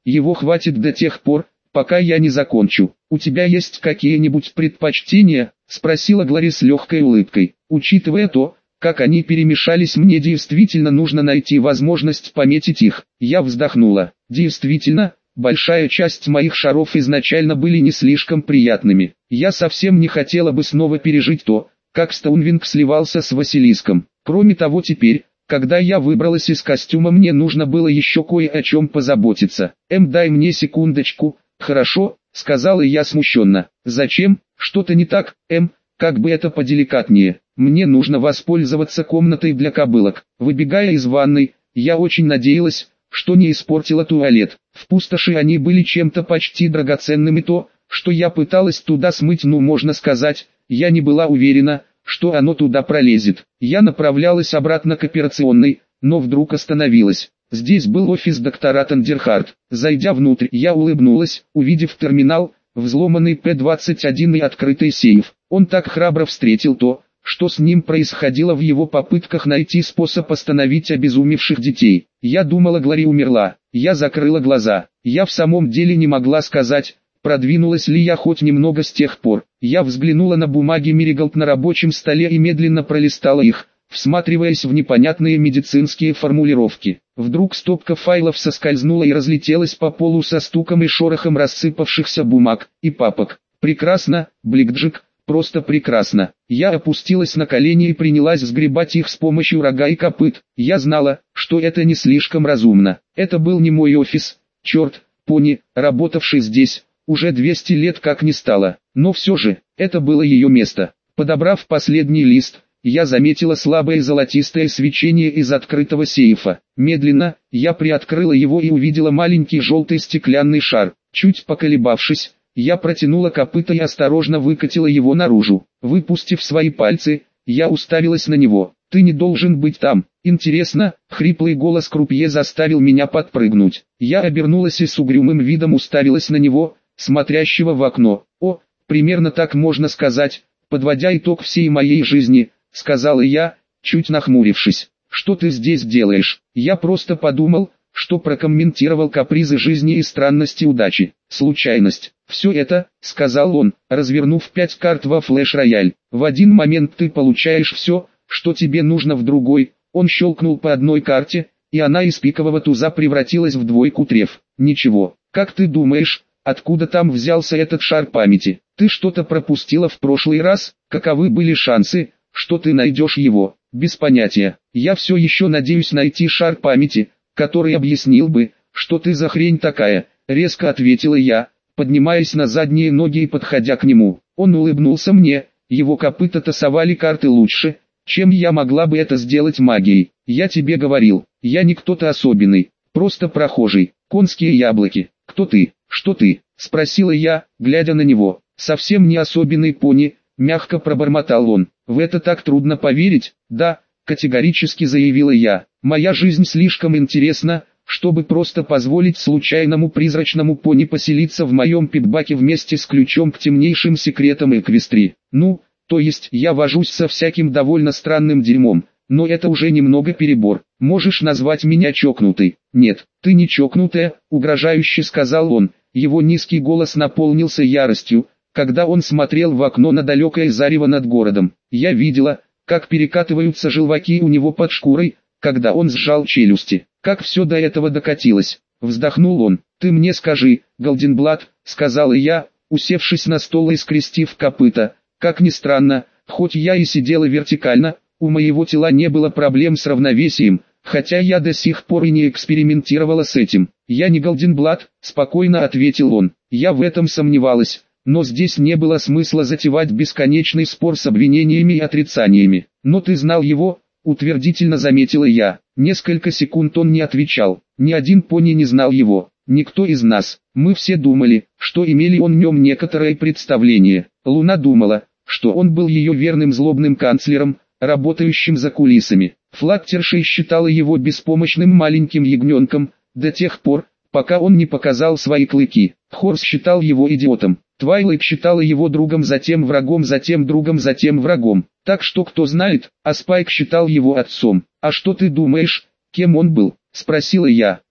его хватит до тех пор, пока я не закончу. У тебя есть какие-нибудь предпочтения? Спросила Глори с легкой улыбкой. Учитывая то, как они перемешались, мне действительно нужно найти возможность пометить их. Я вздохнула. Действительно, большая часть моих шаров изначально были не слишком приятными. Я совсем не хотела бы снова пережить то, как Стоунвинг сливался с Василиском. Кроме того, теперь, когда я выбралась из костюма, мне нужно было еще кое о чем позаботиться. «Эм, дай мне секундочку». «Хорошо», — сказала я смущенно. «Зачем? Что-то не так, Эм? Как бы это поделикатнее. Мне нужно воспользоваться комнатой для кобылок». Выбегая из ванной, я очень надеялась, что не испортила туалет. В пустоши они были чем-то почти драгоценным, и то, что я пыталась туда смыть, ну можно сказать, я не была уверена, что оно туда пролезет. Я направлялась обратно к операционной, но вдруг остановилась. Здесь был офис доктора Тандерхарт. Зайдя внутрь, я улыбнулась, увидев терминал, взломанный П двадцать один и открытый сейф. Он так храбро встретил то, что с ним происходило в его попытках найти способ остановить обезумевших детей. Я думала, Глори умерла. Я закрыла глаза. Я в самом деле не могла сказать, продвинулась ли я хоть немного с тех пор. Я взглянула на бумаги Мериголд на рабочем столе и медленно пролистала их, всматриваясь в непонятные медицинские формулировки. Вдруг стопка файлов соскользнула и разлетелась по полу со стуком и шорохом рассыпавшихся бумаг и папок. Прекрасно, Бликджик, просто прекрасно. Я опустилась на колени и принялась сгребать их с помощью рога и копыт. Я знала, что это не слишком разумно. Это был не мой офис, черт, пони, работавший здесь, уже двести лет как не стало. Но все же, это было ее место. Подобрав последний лист, я заметила слабое золотистое свечение из открытого сейфа. Медленно, я приоткрыла его и увидела маленький желтый стеклянный шар. Чуть поколебавшись, я протянула копыто и осторожно выкатила его наружу. Выпустив свои пальцы, я уставилась на него. «Ты не должен быть там. Интересно», — хриплый голос крупье заставил меня подпрыгнуть. Я обернулась и с угрюмым видом уставилась на него, смотрящего в окно. «О, примерно так можно сказать, подводя итог всей моей жизни», — сказала я, чуть нахмурившись. «Что ты здесь делаешь?» Я просто подумал, что прокомментировал капризы жизни и странности удачи. «Случайность. Все это», — сказал он, развернув пять карт во флеш-рояль. «В один момент ты получаешь все, что тебе нужно, в другой». Он щелкнул по одной карте, и она из пикового туза превратилась в двойку треф. «Ничего. Как ты думаешь, откуда там взялся этот шар памяти? Ты что-то пропустила в прошлый раз? Каковы были шансы, что ты найдешь его?» «Без понятия. Я все еще надеюсь найти шар памяти, который объяснил бы, что ты за хрень такая», — резко ответила я, поднимаясь на задние ноги и подходя к нему. Он улыбнулся мне, его копыта тасовали карты лучше, чем я могла бы это сделать магией. «Я тебе говорил, я не кто-то особенный, просто прохожий. Конские яблоки. Кто ты? Что ты?» — спросила я, глядя на него. «Совсем не особенный пони», — мягко пробормотал он. «В это так трудно поверить?» «Да», — категорически заявила я. «Моя жизнь слишком интересна, чтобы просто позволить случайному призрачному пони поселиться в моем питбаке вместе с ключом к темнейшим секретам Эквестрии. Ну, то есть я вожусь со всяким довольно странным дерьмом, но это уже немного перебор. Можешь назвать меня чокнутой?» «Нет, ты не чокнутая», — угрожающе сказал он. Его низкий голос наполнился яростью, когда он смотрел в окно на далекое зарево над городом. Я видела, как перекатываются желваки у него под шкурой, когда он сжал челюсти. Как все до этого докатилось. Вздохнул он. «Ты мне скажи, Голденблат», — сказала я, усевшись на стол и скрестив копыта. Как ни странно, хоть я и сидела вертикально, у моего тела не было проблем с равновесием, хотя я до сих пор и не экспериментировала с этим. «Я не Голденблат», — спокойно ответил он. Я в этом сомневалась, но здесь не было смысла затевать бесконечный спор с обвинениями и отрицаниями. «Но ты знал его», — утвердительно заметила я. Несколько секунд он не отвечал. Ни один пони не знал его. Никто из нас. Мы все думали, что имели о нем некоторое представление. Луна думала, что он был ее верным злобным канцлером, работающим за кулисами. Флаттершей считала его беспомощным маленьким ягненком, до тех пор, пока он не показал свои клыки. Хорс считал его идиотом. Твайлайт считала его другом, затем врагом, затем другом, затем врагом. Так что кто знает, а Спайк считал его отцом. «А что ты думаешь, кем он был?» — спросила я.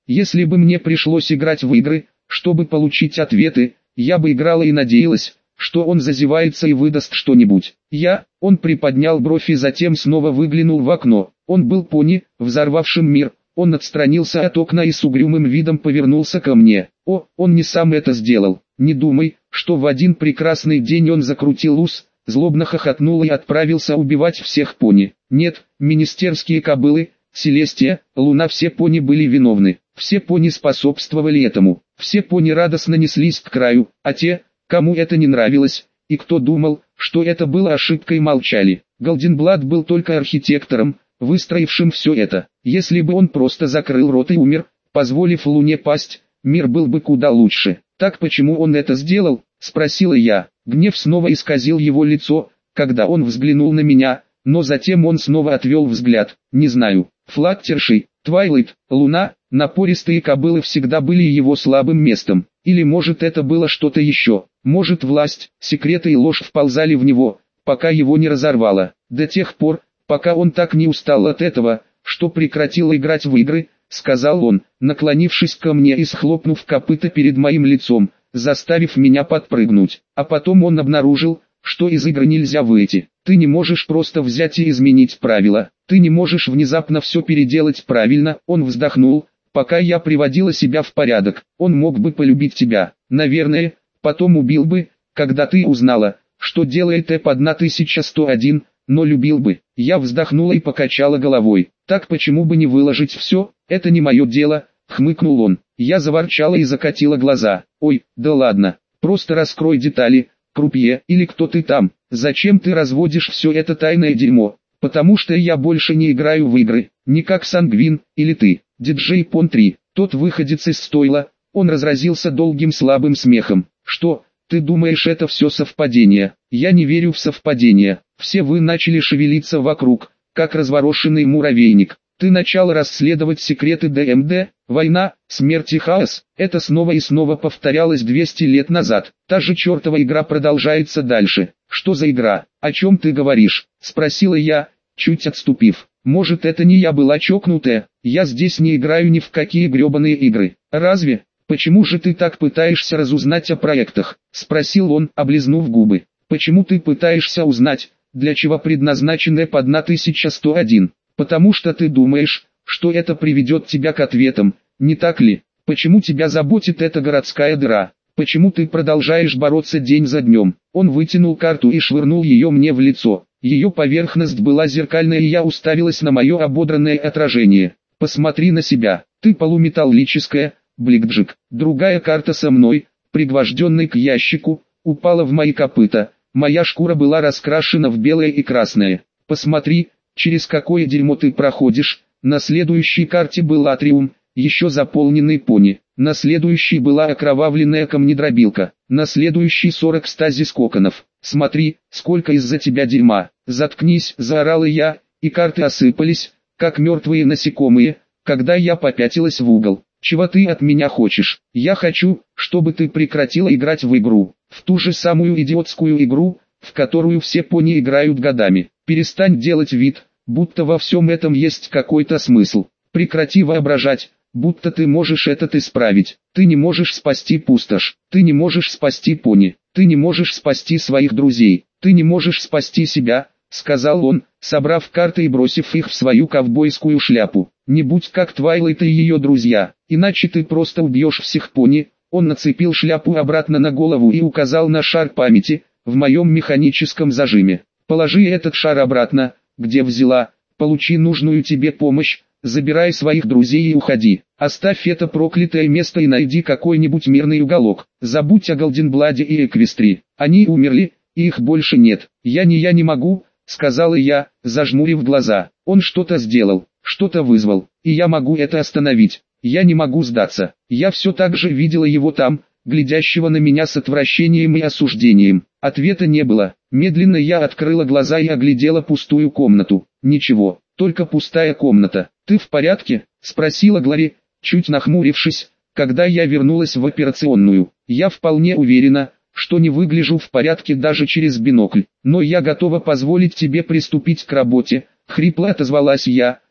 Если бы мне пришлось играть в игры, чтобы получить ответы, я бы играла и надеялась, что он зазевается и выдаст что-нибудь. Я, он приподнял бровь и затем снова выглянул в окно. Он был пони, взорвавшим мир. Он отстранился от окна и с угрюмым видом повернулся ко мне. О, он не сам это сделал. Не думай, что в один прекрасный день он закрутил ус, злобно хохотнул и отправился убивать всех пони. Нет, министерские кобылы, Селестия, Луна, все пони были виновны. Все пони способствовали этому. Все пони радостно неслись к краю, а те, кому это не нравилось, и кто думал, что это было ошибкой, молчали. Голденблад был только архитектором, выстроившим все это. Если бы он просто закрыл рот и умер, позволив Луне пасть, мир был бы куда лучше. Так почему он это сделал? Спросила я. Гнев снова исказил его лицо, когда он взглянул на меня, но затем он снова отвел взгляд. Не знаю. Флаттерши, Твайлайт, Луна, напористые кобылы всегда были его слабым местом. Или может это было что-то еще. Может власть, секреты и ложь вползали в него, пока его не разорвало. До тех пор, пока он так не устал от этого, что прекратил играть в игры, сказал он, наклонившись ко мне и схлопнув копыта перед моим лицом, заставив меня подпрыгнуть. А потом он обнаружил, что из игры нельзя выйти. Ты не можешь просто взять и изменить правила. Ты не можешь внезапно все переделать правильно. Он вздохнул, пока я приводила себя в порядок. Он мог бы полюбить тебя, наверное, потом убил бы, когда ты узнала, что делает Эп тысяча сто один, но любил бы. Я вздохнула и покачала головой. Так почему бы не выложить все? Это не мое дело, хмыкнул он. Я заворчала и закатила глаза. Ой, да ладно, просто раскрой детали, крупье, или кто ты там. Зачем ты разводишь все это тайное дерьмо? Потому что я больше не играю в игры, не как Сангвин, или ты, диджей Пон три. Тот выходец из стойла, он разразился долгим слабым смехом. Что, ты думаешь, это все совпадение? Я не верю в совпадения. Все вы начали шевелиться вокруг, как разворошенный муравейник. Ты начал расследовать секреты ДМД, война, смерть и хаос. Это снова и снова повторялось двести лет назад. Та же чертова игра продолжается дальше. Что за игра? О чем ты говоришь? Спросила я, чуть отступив. Может, это не я была чокнутая? Я здесь не играю ни в какие гребаные игры. Разве? Почему же ты так пытаешься разузнать о проектах? Спросил он, облизнув губы. Почему ты пытаешься узнать, для чего предназначен Эп тысяча сто один? Потому что ты думаешь, что это приведет тебя к ответам, не так ли? Почему тебя заботит эта городская дыра? Почему ты продолжаешь бороться день за днем? Он вытянул карту и швырнул ее мне в лицо. Ее поверхность была зеркальной, и я уставилась на мое ободранное отражение. Посмотри на себя, ты полуметаллическая, Бликджик. Другая карта со мной, пригвожденной к ящику, упала в мои копыта. Моя шкура была раскрашена в белое и красное. Посмотри, через какое дерьмо ты проходишь. На следующей карте был атриум, еще заполненный пони. На следующей была окровавленная камнедробилка. На следующей сорок стазис коконов. Смотри, сколько из-за тебя дерьма. Заткнись, заорала я, и карты осыпались, как мертвые насекомые, когда я попятилась в угол. Чего ты от меня хочешь? Я хочу, чтобы ты прекратила играть в игру. В ту же самую идиотскую игру, в которую все пони играют годами. Перестань делать вид, будто во всем этом есть какой-то смысл. Прекрати воображать, будто ты можешь это исправить. Ты не можешь спасти пустошь. Ты не можешь спасти пони. Ты не можешь спасти своих друзей. Ты не можешь спасти себя, сказал он, собрав карты и бросив их в свою ковбойскую шляпу. Не будь как Твайлайт и ее друзья, иначе ты просто убьешь всех пони. Он нацепил шляпу обратно на голову и указал на шар памяти, в моем механическом зажиме. Положи этот шар обратно, где взяла, получи нужную тебе помощь, забирай своих друзей и уходи. Оставь это проклятое место и найди какой-нибудь мирный уголок. Забудь о Голденбладе и Эквестри. Они умерли, и их больше нет. Я не я не могу, сказала я, зажмурив глаза. Он что-то сделал, что-то вызвал, и я могу это остановить. Я не могу сдаться. Я все так же видела его там, глядящего на меня с отвращением и осуждением. Ответа не было. Медленно я открыла глаза и оглядела пустую комнату. Ничего, только пустая комната. «Ты в порядке?» – спросила Глори, чуть нахмурившись, когда я вернулась в операционную. «Я вполне уверена, что не выгляжу в порядке даже через бинокль, но я готова позволить тебе приступить к работе», – хрипло отозвалась я,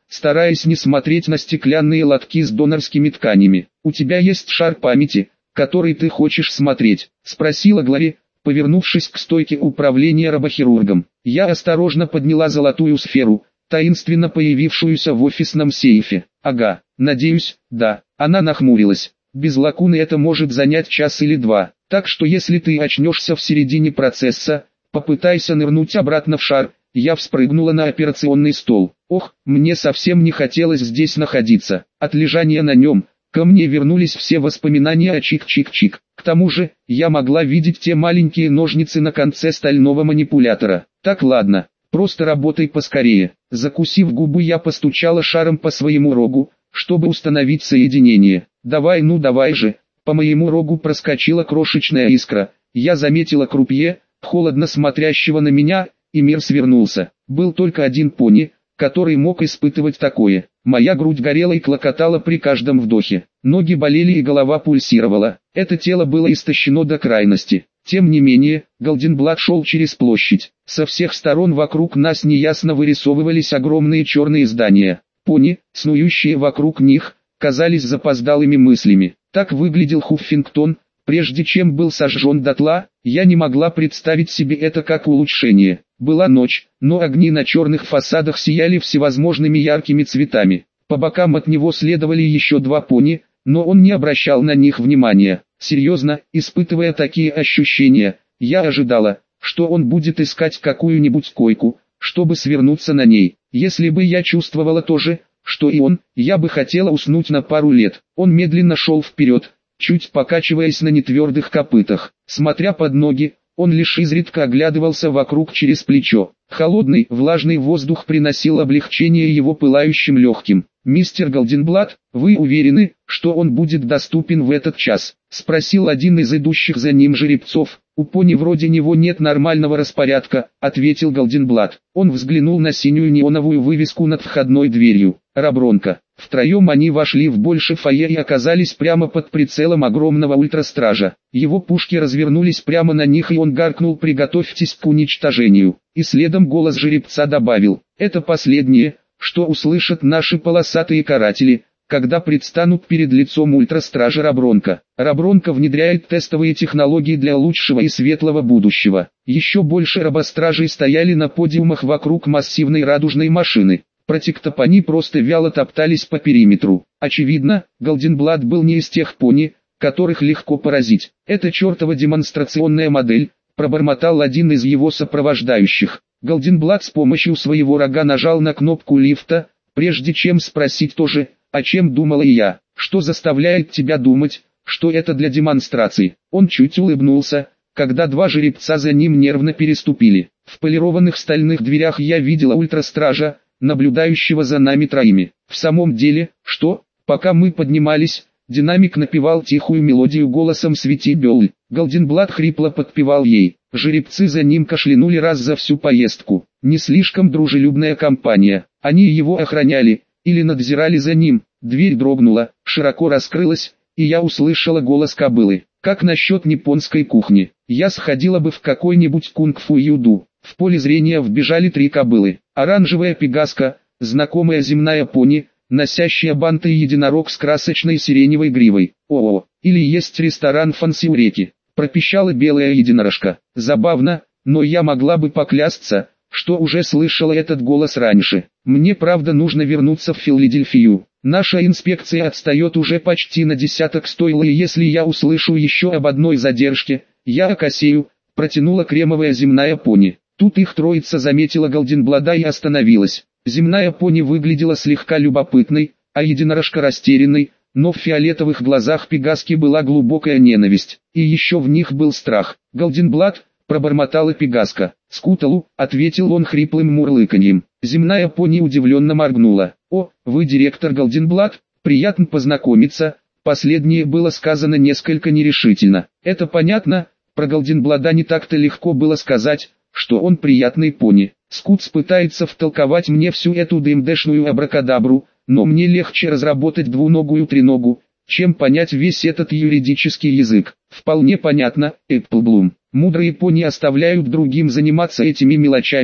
стараясь не смотреть на стеклянные лотки с донорскими тканями. «У тебя есть шар памяти, который ты хочешь смотреть?» — спросила Глори, повернувшись к стойке управления робохирургом. Я осторожно подняла золотую сферу, таинственно появившуюся в офисном сейфе. «Ага, надеюсь, да». Она нахмурилась. «Без лакуны это может занять час или два, так что если ты очнешься в середине процесса, попытайся нырнуть обратно в шар». Я вспрыгнула на операционный стол. Ох, мне совсем не хотелось здесь находиться. От лежания на нем ко мне вернулись все воспоминания о чик-чик-чик. К тому же, я могла видеть те маленькие ножницы на конце стального манипулятора. Так, ладно, просто работай поскорее. Закусив губы, я постучала шаром по своему рогу, чтобы установить соединение. «Давай, ну давай же». По моему рогу проскочила крошечная искра. Я заметила крупье, холодно смотрящего на меня, и мир свернулся. Был только один пони, который мог испытывать такое. Моя грудь горела и клокотала при каждом вдохе. Ноги болели и голова пульсировала. Это тело было истощено до крайности. Тем не менее, Голденблат шел через площадь. Со всех сторон вокруг нас неясно вырисовывались огромные черные здания. Пони, снующие вокруг них, казались запоздалыми мыслями. Так выглядел Хуффингтон, прежде чем был сожжен дотла. Я не могла представить себе это как улучшение. Была ночь, но огни на черных фасадах сияли всевозможными яркими цветами. По бокам от него следовали еще два пони, но он не обращал на них внимания. Серьезно, испытывая такие ощущения, я ожидала, что он будет искать какую-нибудь койку, чтобы свернуться на ней. Если бы я чувствовала то же, что и он, я бы хотела уснуть на пару лет. Он медленно шел вперед, чуть покачиваясь на нетвердых копытах. Смотря под ноги, он лишь изредка оглядывался вокруг через плечо. Холодный, влажный воздух приносил облегчение его пылающим легким. «Мистер Голденблат, вы уверены, что он будет доступен в этот час?» — спросил один из идущих за ним жеребцов. «У пони вроде него нет нормального распорядка», — ответил Голденблат. Он взглянул на синюю неоновую вывеску над входной дверью. «Робронка». Втроем они вошли в большое фойе и оказались прямо под прицелом огромного ультрастража. Его пушки развернулись прямо на них, и он гаркнул: «Приготовьтесь к уничтожению». И следом голос жеребца добавил: «Это последнее, что услышат наши полосатые каратели, когда предстанут перед лицом ультрастража Робронка». Робронка внедряет тестовые технологии для лучшего и светлого будущего. Еще больше робостражей стояли на подиумах вокруг массивной радужной машины. Протектопони просто вяло топтались по периметру. Очевидно, Голденблат был не из тех пони, которых легко поразить. «Это чертова демонстрационная модель», — пробормотал один из его сопровождающих. Голденблат с помощью своего рога нажал на кнопку лифта, прежде чем спросить тоже, о чем думала и я. «Что заставляет тебя думать, что это для демонстрации?» Он чуть улыбнулся, когда два жеребца за ним нервно переступили. В полированных стальных дверях я видела ультрастража, наблюдающего за нами троими. В самом деле, что? Пока мы поднимались, динамик напевал тихую мелодию голосом Свети Беллы. Голденблат хрипло подпевал ей. Жеребцы за ним кашлянули раз за всю поездку. Не слишком дружелюбная компания. Они его охраняли, или надзирали за ним. Дверь дрогнула, широко раскрылась, и я услышала голос кобылы. «Как насчет японской кухни? Я сходила бы в какой-нибудь кунг-фу юду». В поле зрения вбежали три кобылы. Оранжевая пегаска, знакомая земная пони, носящая банты, и единорог с красочной сиреневой гривой. «О-о, или есть ресторан фанси у реки», — пропищала белая единорожка. Забавно, но я могла бы поклясться, что уже слышала этот голос раньше. Мне правда нужно вернуться в Филадельфию. Наша инспекция отстает уже почти на десяток стойла, и если я услышу еще об одной задержке, я окосею, протянула кремовая земная пони. Тут их троица заметила Голденблада и остановилась. Земная пони выглядела слегка любопытной, а единорожка растерянной, но в фиолетовых глазах пегаски была глубокая ненависть, и еще в них был страх. «Голденблад», — пробормотала пегаска. «Скуталу», — ответил он хриплым мурлыканьем. Земная пони удивленно моргнула. «О, вы директор Голденблад, приятно познакомиться». Последнее было сказано несколько нерешительно. «Это понятно, про Голденблада не так-то легко было сказать, что он приятный пони. Скутс пытается втолковать мне всю эту ДМДшную абракадабру, но мне легче разработать двуногую треногу, чем понять весь этот юридический язык». «Вполне понятно, Эпплблум. Мудрые пони оставляют другим заниматься этими мелочами»,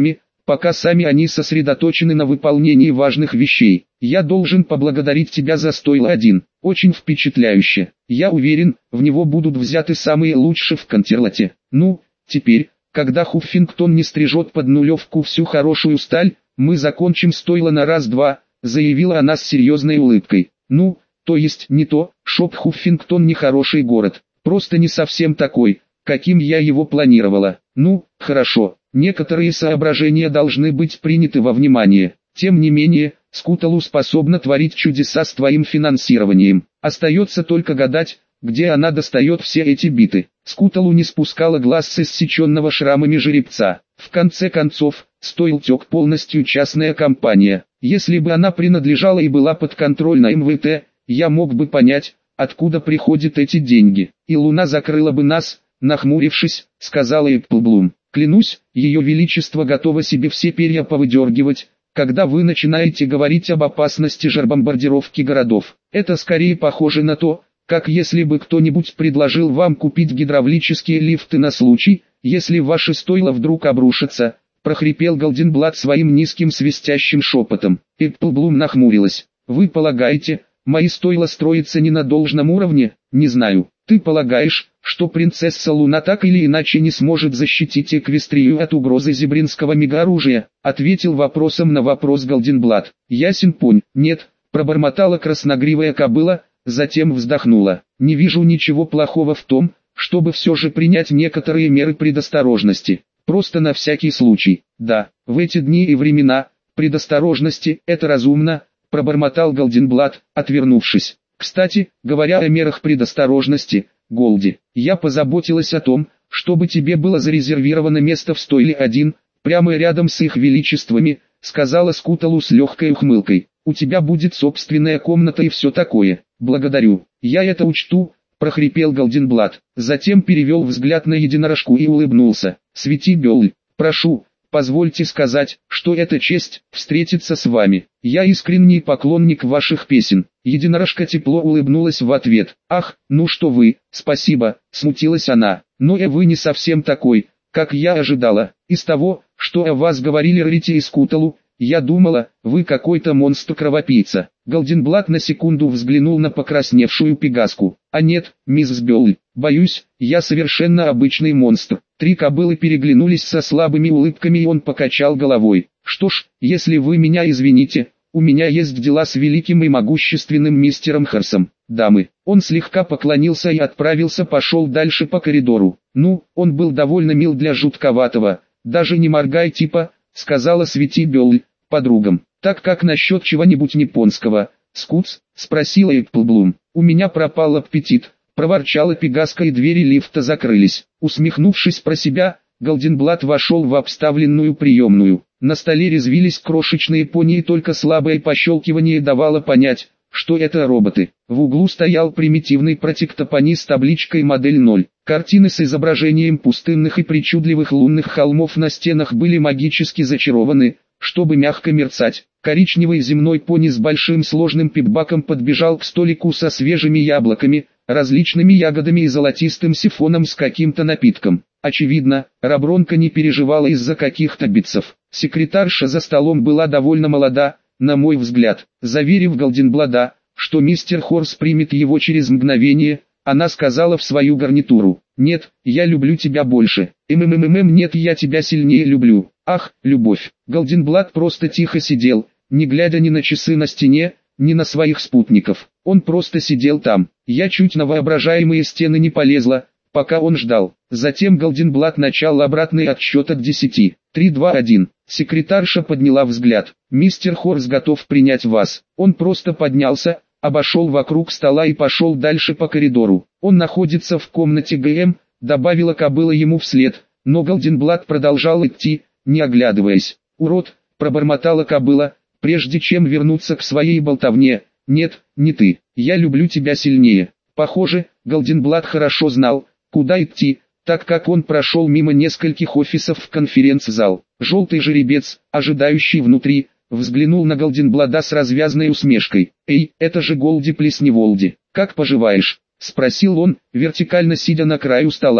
пока сами они сосредоточены на выполнении важных вещей. Я должен поблагодарить тебя за стойло один. Очень впечатляюще. Я уверен, в него будут взяты самые лучшие в Контерлате. Ну, теперь, когда Хуффингтон не стрижет под нулевку всю хорошую сталь, мы закончим стойло на раз-два, заявила она с серьезной улыбкой. Ну, то есть не то, чтоб Хуффингтон не хороший город, просто не совсем такой, каким я его планировала. Ну, хорошо, некоторые соображения должны быть приняты во внимание. Тем не менее, Скуталу способна творить чудеса с твоим финансированием. Остается только гадать, где она достает все эти биты. Скуталу не спускала глаз с иссеченного шрамами жеребца. В конце концов, Стойлтек полностью частная компания. Если бы она принадлежала и была подконтрольна эм вэ тэ, я мог бы понять, откуда приходят эти деньги. И Луна закрыла бы нас, нахмурившись, сказала Эпплблум. Клянусь, ее величество готово себе все перья повыдергивать, когда вы начинаете говорить об опасности жербомбардировки городов. Это скорее похоже на то, как если бы кто-нибудь предложил вам купить гидравлические лифты на случай, если ваши стойла вдруг обрушатся, прохрипел Голденблат своим низким свистящим шепотом. Эпплблум нахмурилась. Вы полагаете, мои стойла строятся не на должном уровне? Не знаю. Ты полагаешь, что принцесса Луна так или иначе не сможет защитить Эквестрию от угрозы зебринского мегаоружия? Ответил вопросом на вопрос Голденблат. Ясен пунь. Нет, пробормотала красногривая кобыла, затем вздохнула. Не вижу ничего плохого в том, чтобы все же принять некоторые меры предосторожности. Просто на всякий случай. Да, в эти дни и времена, предосторожности, это разумно, пробормотал Голденблат, отвернувшись. Кстати, говоря о мерах предосторожности, Голди, я позаботилась о том, чтобы тебе было зарезервировано место в стойле один, прямо рядом с их величествами, сказала Скуталу с легкой ухмылкой. У тебя будет собственная комната и все такое. Благодарю, я это учту, прохрипел Голденблат. Затем перевел взгляд на единорожку и улыбнулся. Свети Бёль, прошу, позвольте сказать, что это честь встретиться с вами. Я искренний поклонник ваших песен. Единорожка тепло улыбнулась в ответ. Ах, ну что вы, спасибо, смутилась она. Но и вы не совсем такой, как я ожидала. Из того, что о вас говорили Рарити и Скуталу, я думала, вы какой-то монстр-кровопийца. Голденблат на секунду взглянул на покрасневшую Пегаску. А нет, мисс Бёль, боюсь, я совершенно обычный монстр. Три кобылы переглянулись со слабыми улыбками и он покачал головой. Что ж, если вы меня извините, у меня есть дела с великим и могущественным мистером Харсом. Дамы, он слегка поклонился и отправился пошел дальше по коридору. Ну, он был довольно мил для жутковатого, даже не моргай типа, сказала Свети Бёль подругам. Так как насчет чего-нибудь японского, Скутс, спросила Эпплблум. У меня пропал аппетит, проворчала Пегаска и двери лифта закрылись. Усмехнувшись про себя, Голденблат вошел в обставленную приемную. На столе резвились крошечные пони и только слабое пощелкивание давало понять, что это роботы. В углу стоял примитивный протектопони с табличкой «Модель ноль». Картины с изображением пустынных и причудливых лунных холмов на стенах были магически зачарованы, чтобы мягко мерцать. Коричневый земной пони с большим сложным пипбаком подбежал к столику со свежими яблоками, различными ягодами и золотистым сифоном с каким-то напитком. Очевидно, Рабронка не переживала из-за каких-то битцев. Секретарша за столом была довольно молода, на мой взгляд. Заверив Голденблада, что мистер Хорс примет его через мгновение, она сказала в свою гарнитуру: «Нет, я люблю тебя больше. ММММ нет, я тебя сильнее люблю». Ах, любовь. Голденблат просто тихо сидел, не глядя ни на часы на стене, ни на своих спутников. Он просто сидел там. Я чуть на воображаемые стены не полезла, пока он ждал. Затем Голденблат начал обратный отсчет от десяти. три, два, один. Секретарша подняла взгляд. «Мистер Хорс готов принять вас». Он просто поднялся, обошел вокруг стола и пошел дальше по коридору. «Он находится в комнате ГМ», добавила кобыла ему вслед, но Голденблат продолжал идти, не оглядываясь. «Урод», пробормотала кобыла, прежде чем вернуться к своей болтовне. «Нет, не ты. Я люблю тебя сильнее». Похоже, Голденблат хорошо знал, куда идти, так как он прошел мимо нескольких офисов в конференц-зал. Желтый жеребец, ожидающий внутри, взглянул на Голденблада с развязной усмешкой. «Эй, это же Голди Плесневолди, как поживаешь?» — спросил он, вертикально сидя на краю стола,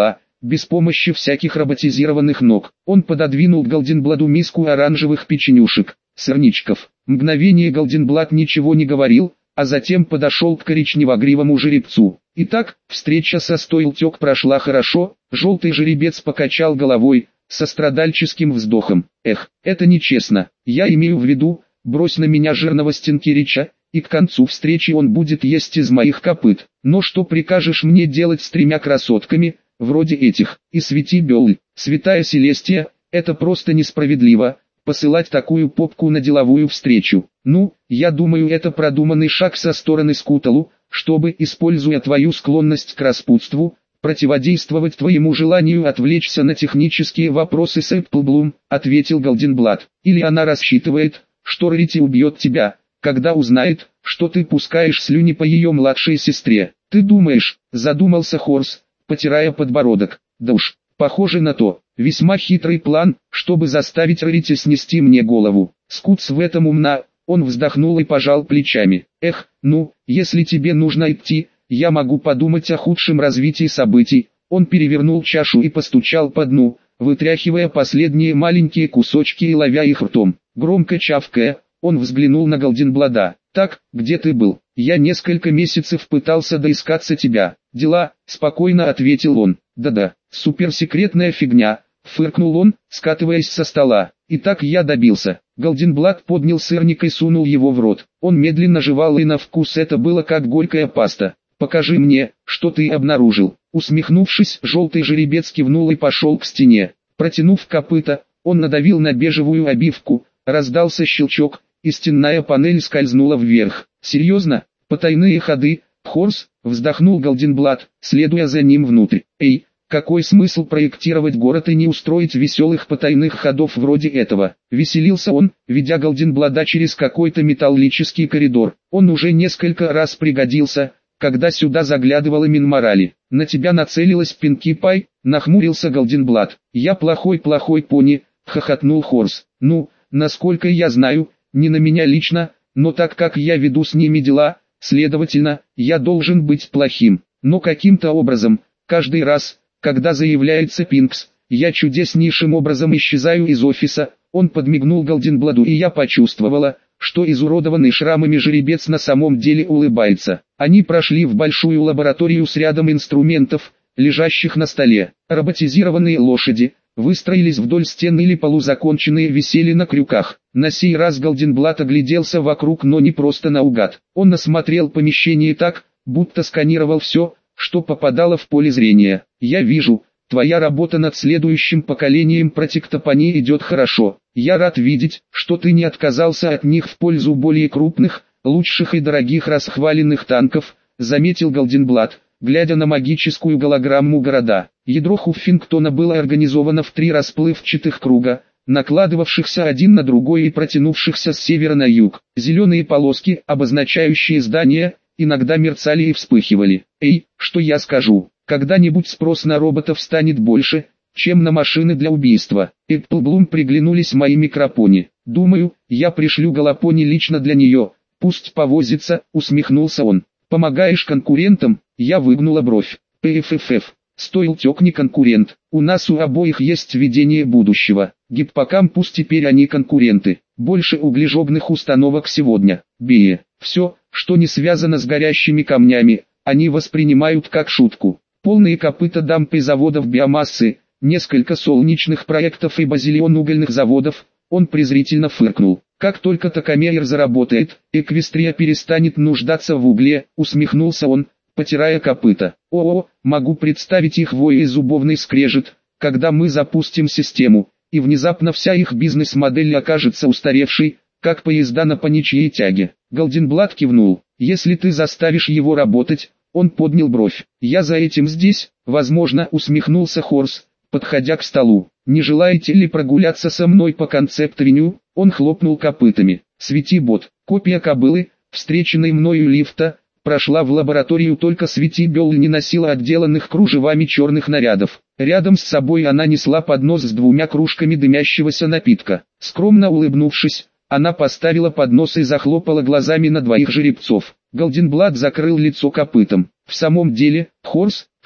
без помощи всяких роботизированных ног. Он пододвинул Голденбладу миску оранжевых печенюшек, сырничков. Мгновение Голденблад ничего не говорил, а затем подошел к коричневогривому жеребцу. Итак, встреча со Стойлтек прошла хорошо. Желтый жеребец покачал головой, со страдальческим вздохом. Эх, это нечестно. Я имею в виду, брось на меня жирного Стинкерича, и к концу встречи он будет есть из моих копыт. Но что прикажешь мне делать с тремя красотками, вроде этих? И Свети Белль, святая Селестия, это просто несправедливо, посылать такую попку на деловую встречу. Ну, я думаю, это продуманный шаг со стороны Скуталу, чтобы, используя твою склонность к распутству, противодействовать твоему желанию отвлечься на технические вопросы с Эпплблум, ответил Голденблад. Или она рассчитывает, что Рарити убьет тебя, когда узнает, что ты пускаешь слюни по ее младшей сестре. Ты думаешь, задумался Хорс, потирая подбородок. Да уж, похоже на то. Весьма хитрый план, чтобы заставить Рарити снести мне голову. Скутс в этом умна. Он вздохнул и пожал плечами. Эх, ну, если тебе нужно идти, я могу подумать о худшем развитии событий. Он перевернул чашу и постучал по дну, вытряхивая последние маленькие кусочки и ловя их ртом. Громко чавкая, он взглянул на Голденблада. «Так, где ты был? Я несколько месяцев пытался доискаться тебя. Дела?» – спокойно ответил он. «Да-да, суперсекретная фигня», – фыркнул он, скатываясь со стола. «Итак, я добился». Голденблад поднял сырник и сунул его в рот. Он медленно жевал, и на вкус это было как горькая паста. «Покажи мне, что ты обнаружил». Усмехнувшись, желтый жеребец кивнул и пошел к стене. Протянув копыта, он надавил на бежевую обивку, раздался щелчок, и стенная панель скользнула вверх. «Серьезно? Потайные ходы?» «Хорс», вздохнул Голденблад, следуя за ним внутрь. «Эй, какой смысл проектировать город и не устроить веселых потайных ходов вроде этого?» Веселился он, ведя Голденблада через какой-то металлический коридор. Он уже несколько раз пригодился, когда сюда заглядывала Минморали. «На тебя нацелилась Пинки Пай», нахмурился Голденблад. «Я плохой-плохой пони», хохотнул Хорс. «Ну, насколько я знаю, не на меня лично, но так как я веду с ними дела, следовательно, я должен быть плохим. Но каким-то образом, каждый раз, когда заявляется Пинкс, я чудеснейшим образом исчезаю из офиса». Он подмигнул Голденбладу, и я почувствовала, что изуродованный шрамами жеребец на самом деле улыбается. Они прошли в большую лабораторию с рядом инструментов, лежащих на столе. Роботизированные лошади выстроились вдоль стен или полузаконченные висели на крюках. На сей раз Голденблад огляделся вокруг, но не просто наугад. Он осмотрел помещение так, будто сканировал все, что попадало в поле зрения. «Я вижу, твоя работа над следующим поколением протектопонии идет хорошо. Я рад видеть, что ты не отказался от них в пользу более крупных, лучших и дорогих расхваленных танков», заметил Голденблад, глядя на магическую голограмму города. Ядро Хуффингтона было организовано в три расплывчатых круга, накладывавшихся один на другой и протянувшихся с севера на юг. Зеленые полоски, обозначающие здания, иногда мерцали и вспыхивали. «Эй, что я скажу? Когда-нибудь спрос на роботов станет больше, чем на машины для убийства». Эпплблум приглянулись мои микропони. «Думаю, я пришлю Галапони лично для нее, пусть повозится», усмехнулся он. «Помогаешь конкурентам?» Я выгнула бровь. «ПФФФ, Стойлтек не конкурент, у нас у обоих есть видение будущего. Гиппокампус теперь они конкуренты. Больше углежопных установок сегодня. Бие. Все, что не связано с горящими камнями, они воспринимают как шутку. Полные копыта дамп и заводов биомассы, несколько солнечных проектов и базиллион угольных заводов». Он презрительно фыркнул. «Как только Токамейр заработает, Эквестрия перестанет нуждаться в угле», усмехнулся он, потирая копыта. «О-о, могу представить их вой и зубовный скрежет, когда мы запустим систему, и внезапно вся их бизнес-модель окажется устаревшей, как поезда на поничьей тяге». Голденблад кивнул. «Если ты заставишь его работать», он поднял бровь. «Я за этим здесь», возможно, усмехнулся Хорс, подходя к столу. «Не желаете ли прогуляться со мной по концепт-авеню?» Он хлопнул копытами. Свети Бот, копия кобылы, встреченной мною лифта, прошла в лабораторию, только Свети Белль не носила отделанных кружевами черных нарядов. Рядом с собой она несла поднос с двумя кружками дымящегося напитка. Скромно улыбнувшись, она поставила поднос и захлопала глазами на двоих жеребцов. Голденблад закрыл лицо копытом. «В самом деле, Хорс, что?»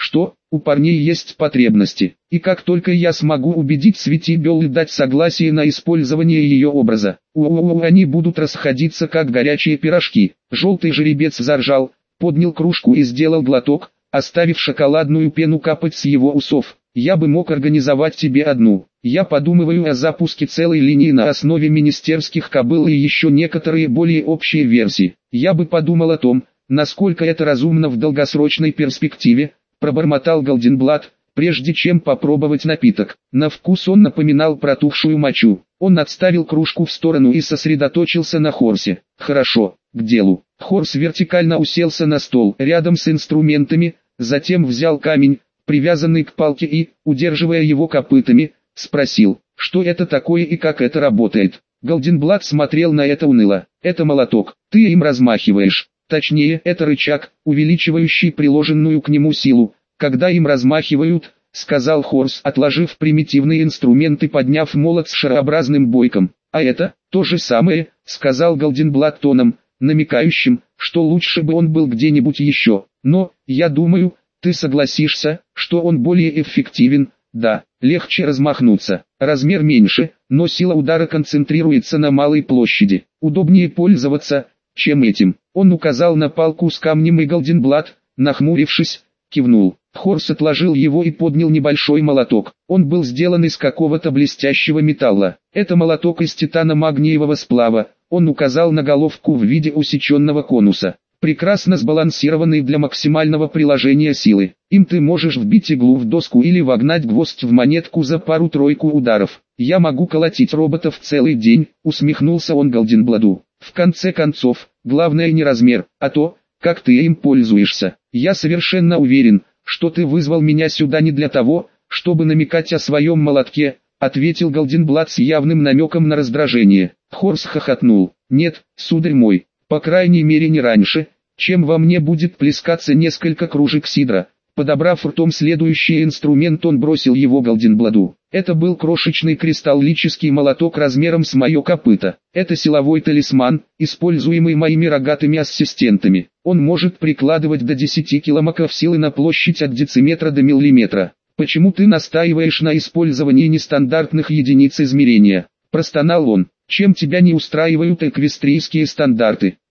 у парней есть потребности, и как только я смогу убедить Светибел и дать согласие на использование ее образа, у-у-у, они будут расходиться как горячие пирожки. Желтый жеребец заржал, поднял кружку и сделал глоток, оставив шоколадную пену капать с его усов. Я бы мог организовать тебе одну. Я подумываю о запуске целой линии на основе министерских кобыл и еще некоторые более общие версии. Я бы подумал о том, насколько это разумно в долгосрочной перспективе, пробормотал Голденблат, прежде чем попробовать напиток. На вкус он напоминал протухшую мочу. Он отставил кружку в сторону и сосредоточился на Хорсе. Хорошо, к делу. Хорс вертикально уселся на стол рядом с инструментами, затем взял камень, привязанный к палке и, удерживая его копытами, спросил, что это такое и как это работает. Голденблат смотрел на это уныло. Это молоток, ты им размахиваешь. Точнее, это рычаг, увеличивающий приложенную к нему силу, когда им размахивают, сказал Хорс, отложив примитивный инструмент и подняв молот с шарообразным бойком. А это, то же самое, сказал Голденблат тоном, намекающим, что лучше бы он был где-нибудь еще. Но, я думаю, ты согласишься, что он более эффективен. Да, легче размахнуться, размер меньше, но сила удара концентрируется на малой площади. Удобнее пользоваться, чем этим. Он указал на палку с камнем, и Голденблат, нахмурившись, кивнул. Хорс отложил его и поднял небольшой молоток. Он был сделан из какого-то блестящего металла. Это молоток из титано-магниевого сплава. Он указал на головку в виде усеченного конуса, прекрасно сбалансированный для максимального приложения силы. Им ты можешь вбить иглу в доску или вогнать гвоздь в монетку за пару-тройку ударов. Я могу колотить роботов целый день, усмехнулся он Голденбладу. В конце концов, главное не размер, а то, как ты им пользуешься. Я совершенно уверен, что ты вызвал меня сюда не для того, чтобы намекать о своем молотке, ответил Голденблат с явным намеком на раздражение. Хорс хохотнул. Нет, сударь мой, по крайней мере не раньше, чем во мне будет плескаться несколько кружек сидра. Подобрав ртом следующий инструмент, он бросил его Голденбладу. Это был крошечный кристаллический молоток размером с мое копыто. Это силовой талисман, используемый моими рогатыми ассистентами. Он может прикладывать до десяти киломков силы на площадь от дециметра до миллиметра. Почему ты настаиваешь на использовании нестандартных единиц измерения? Простонал он. Чем тебя не устраивают эквестрийские стандарты?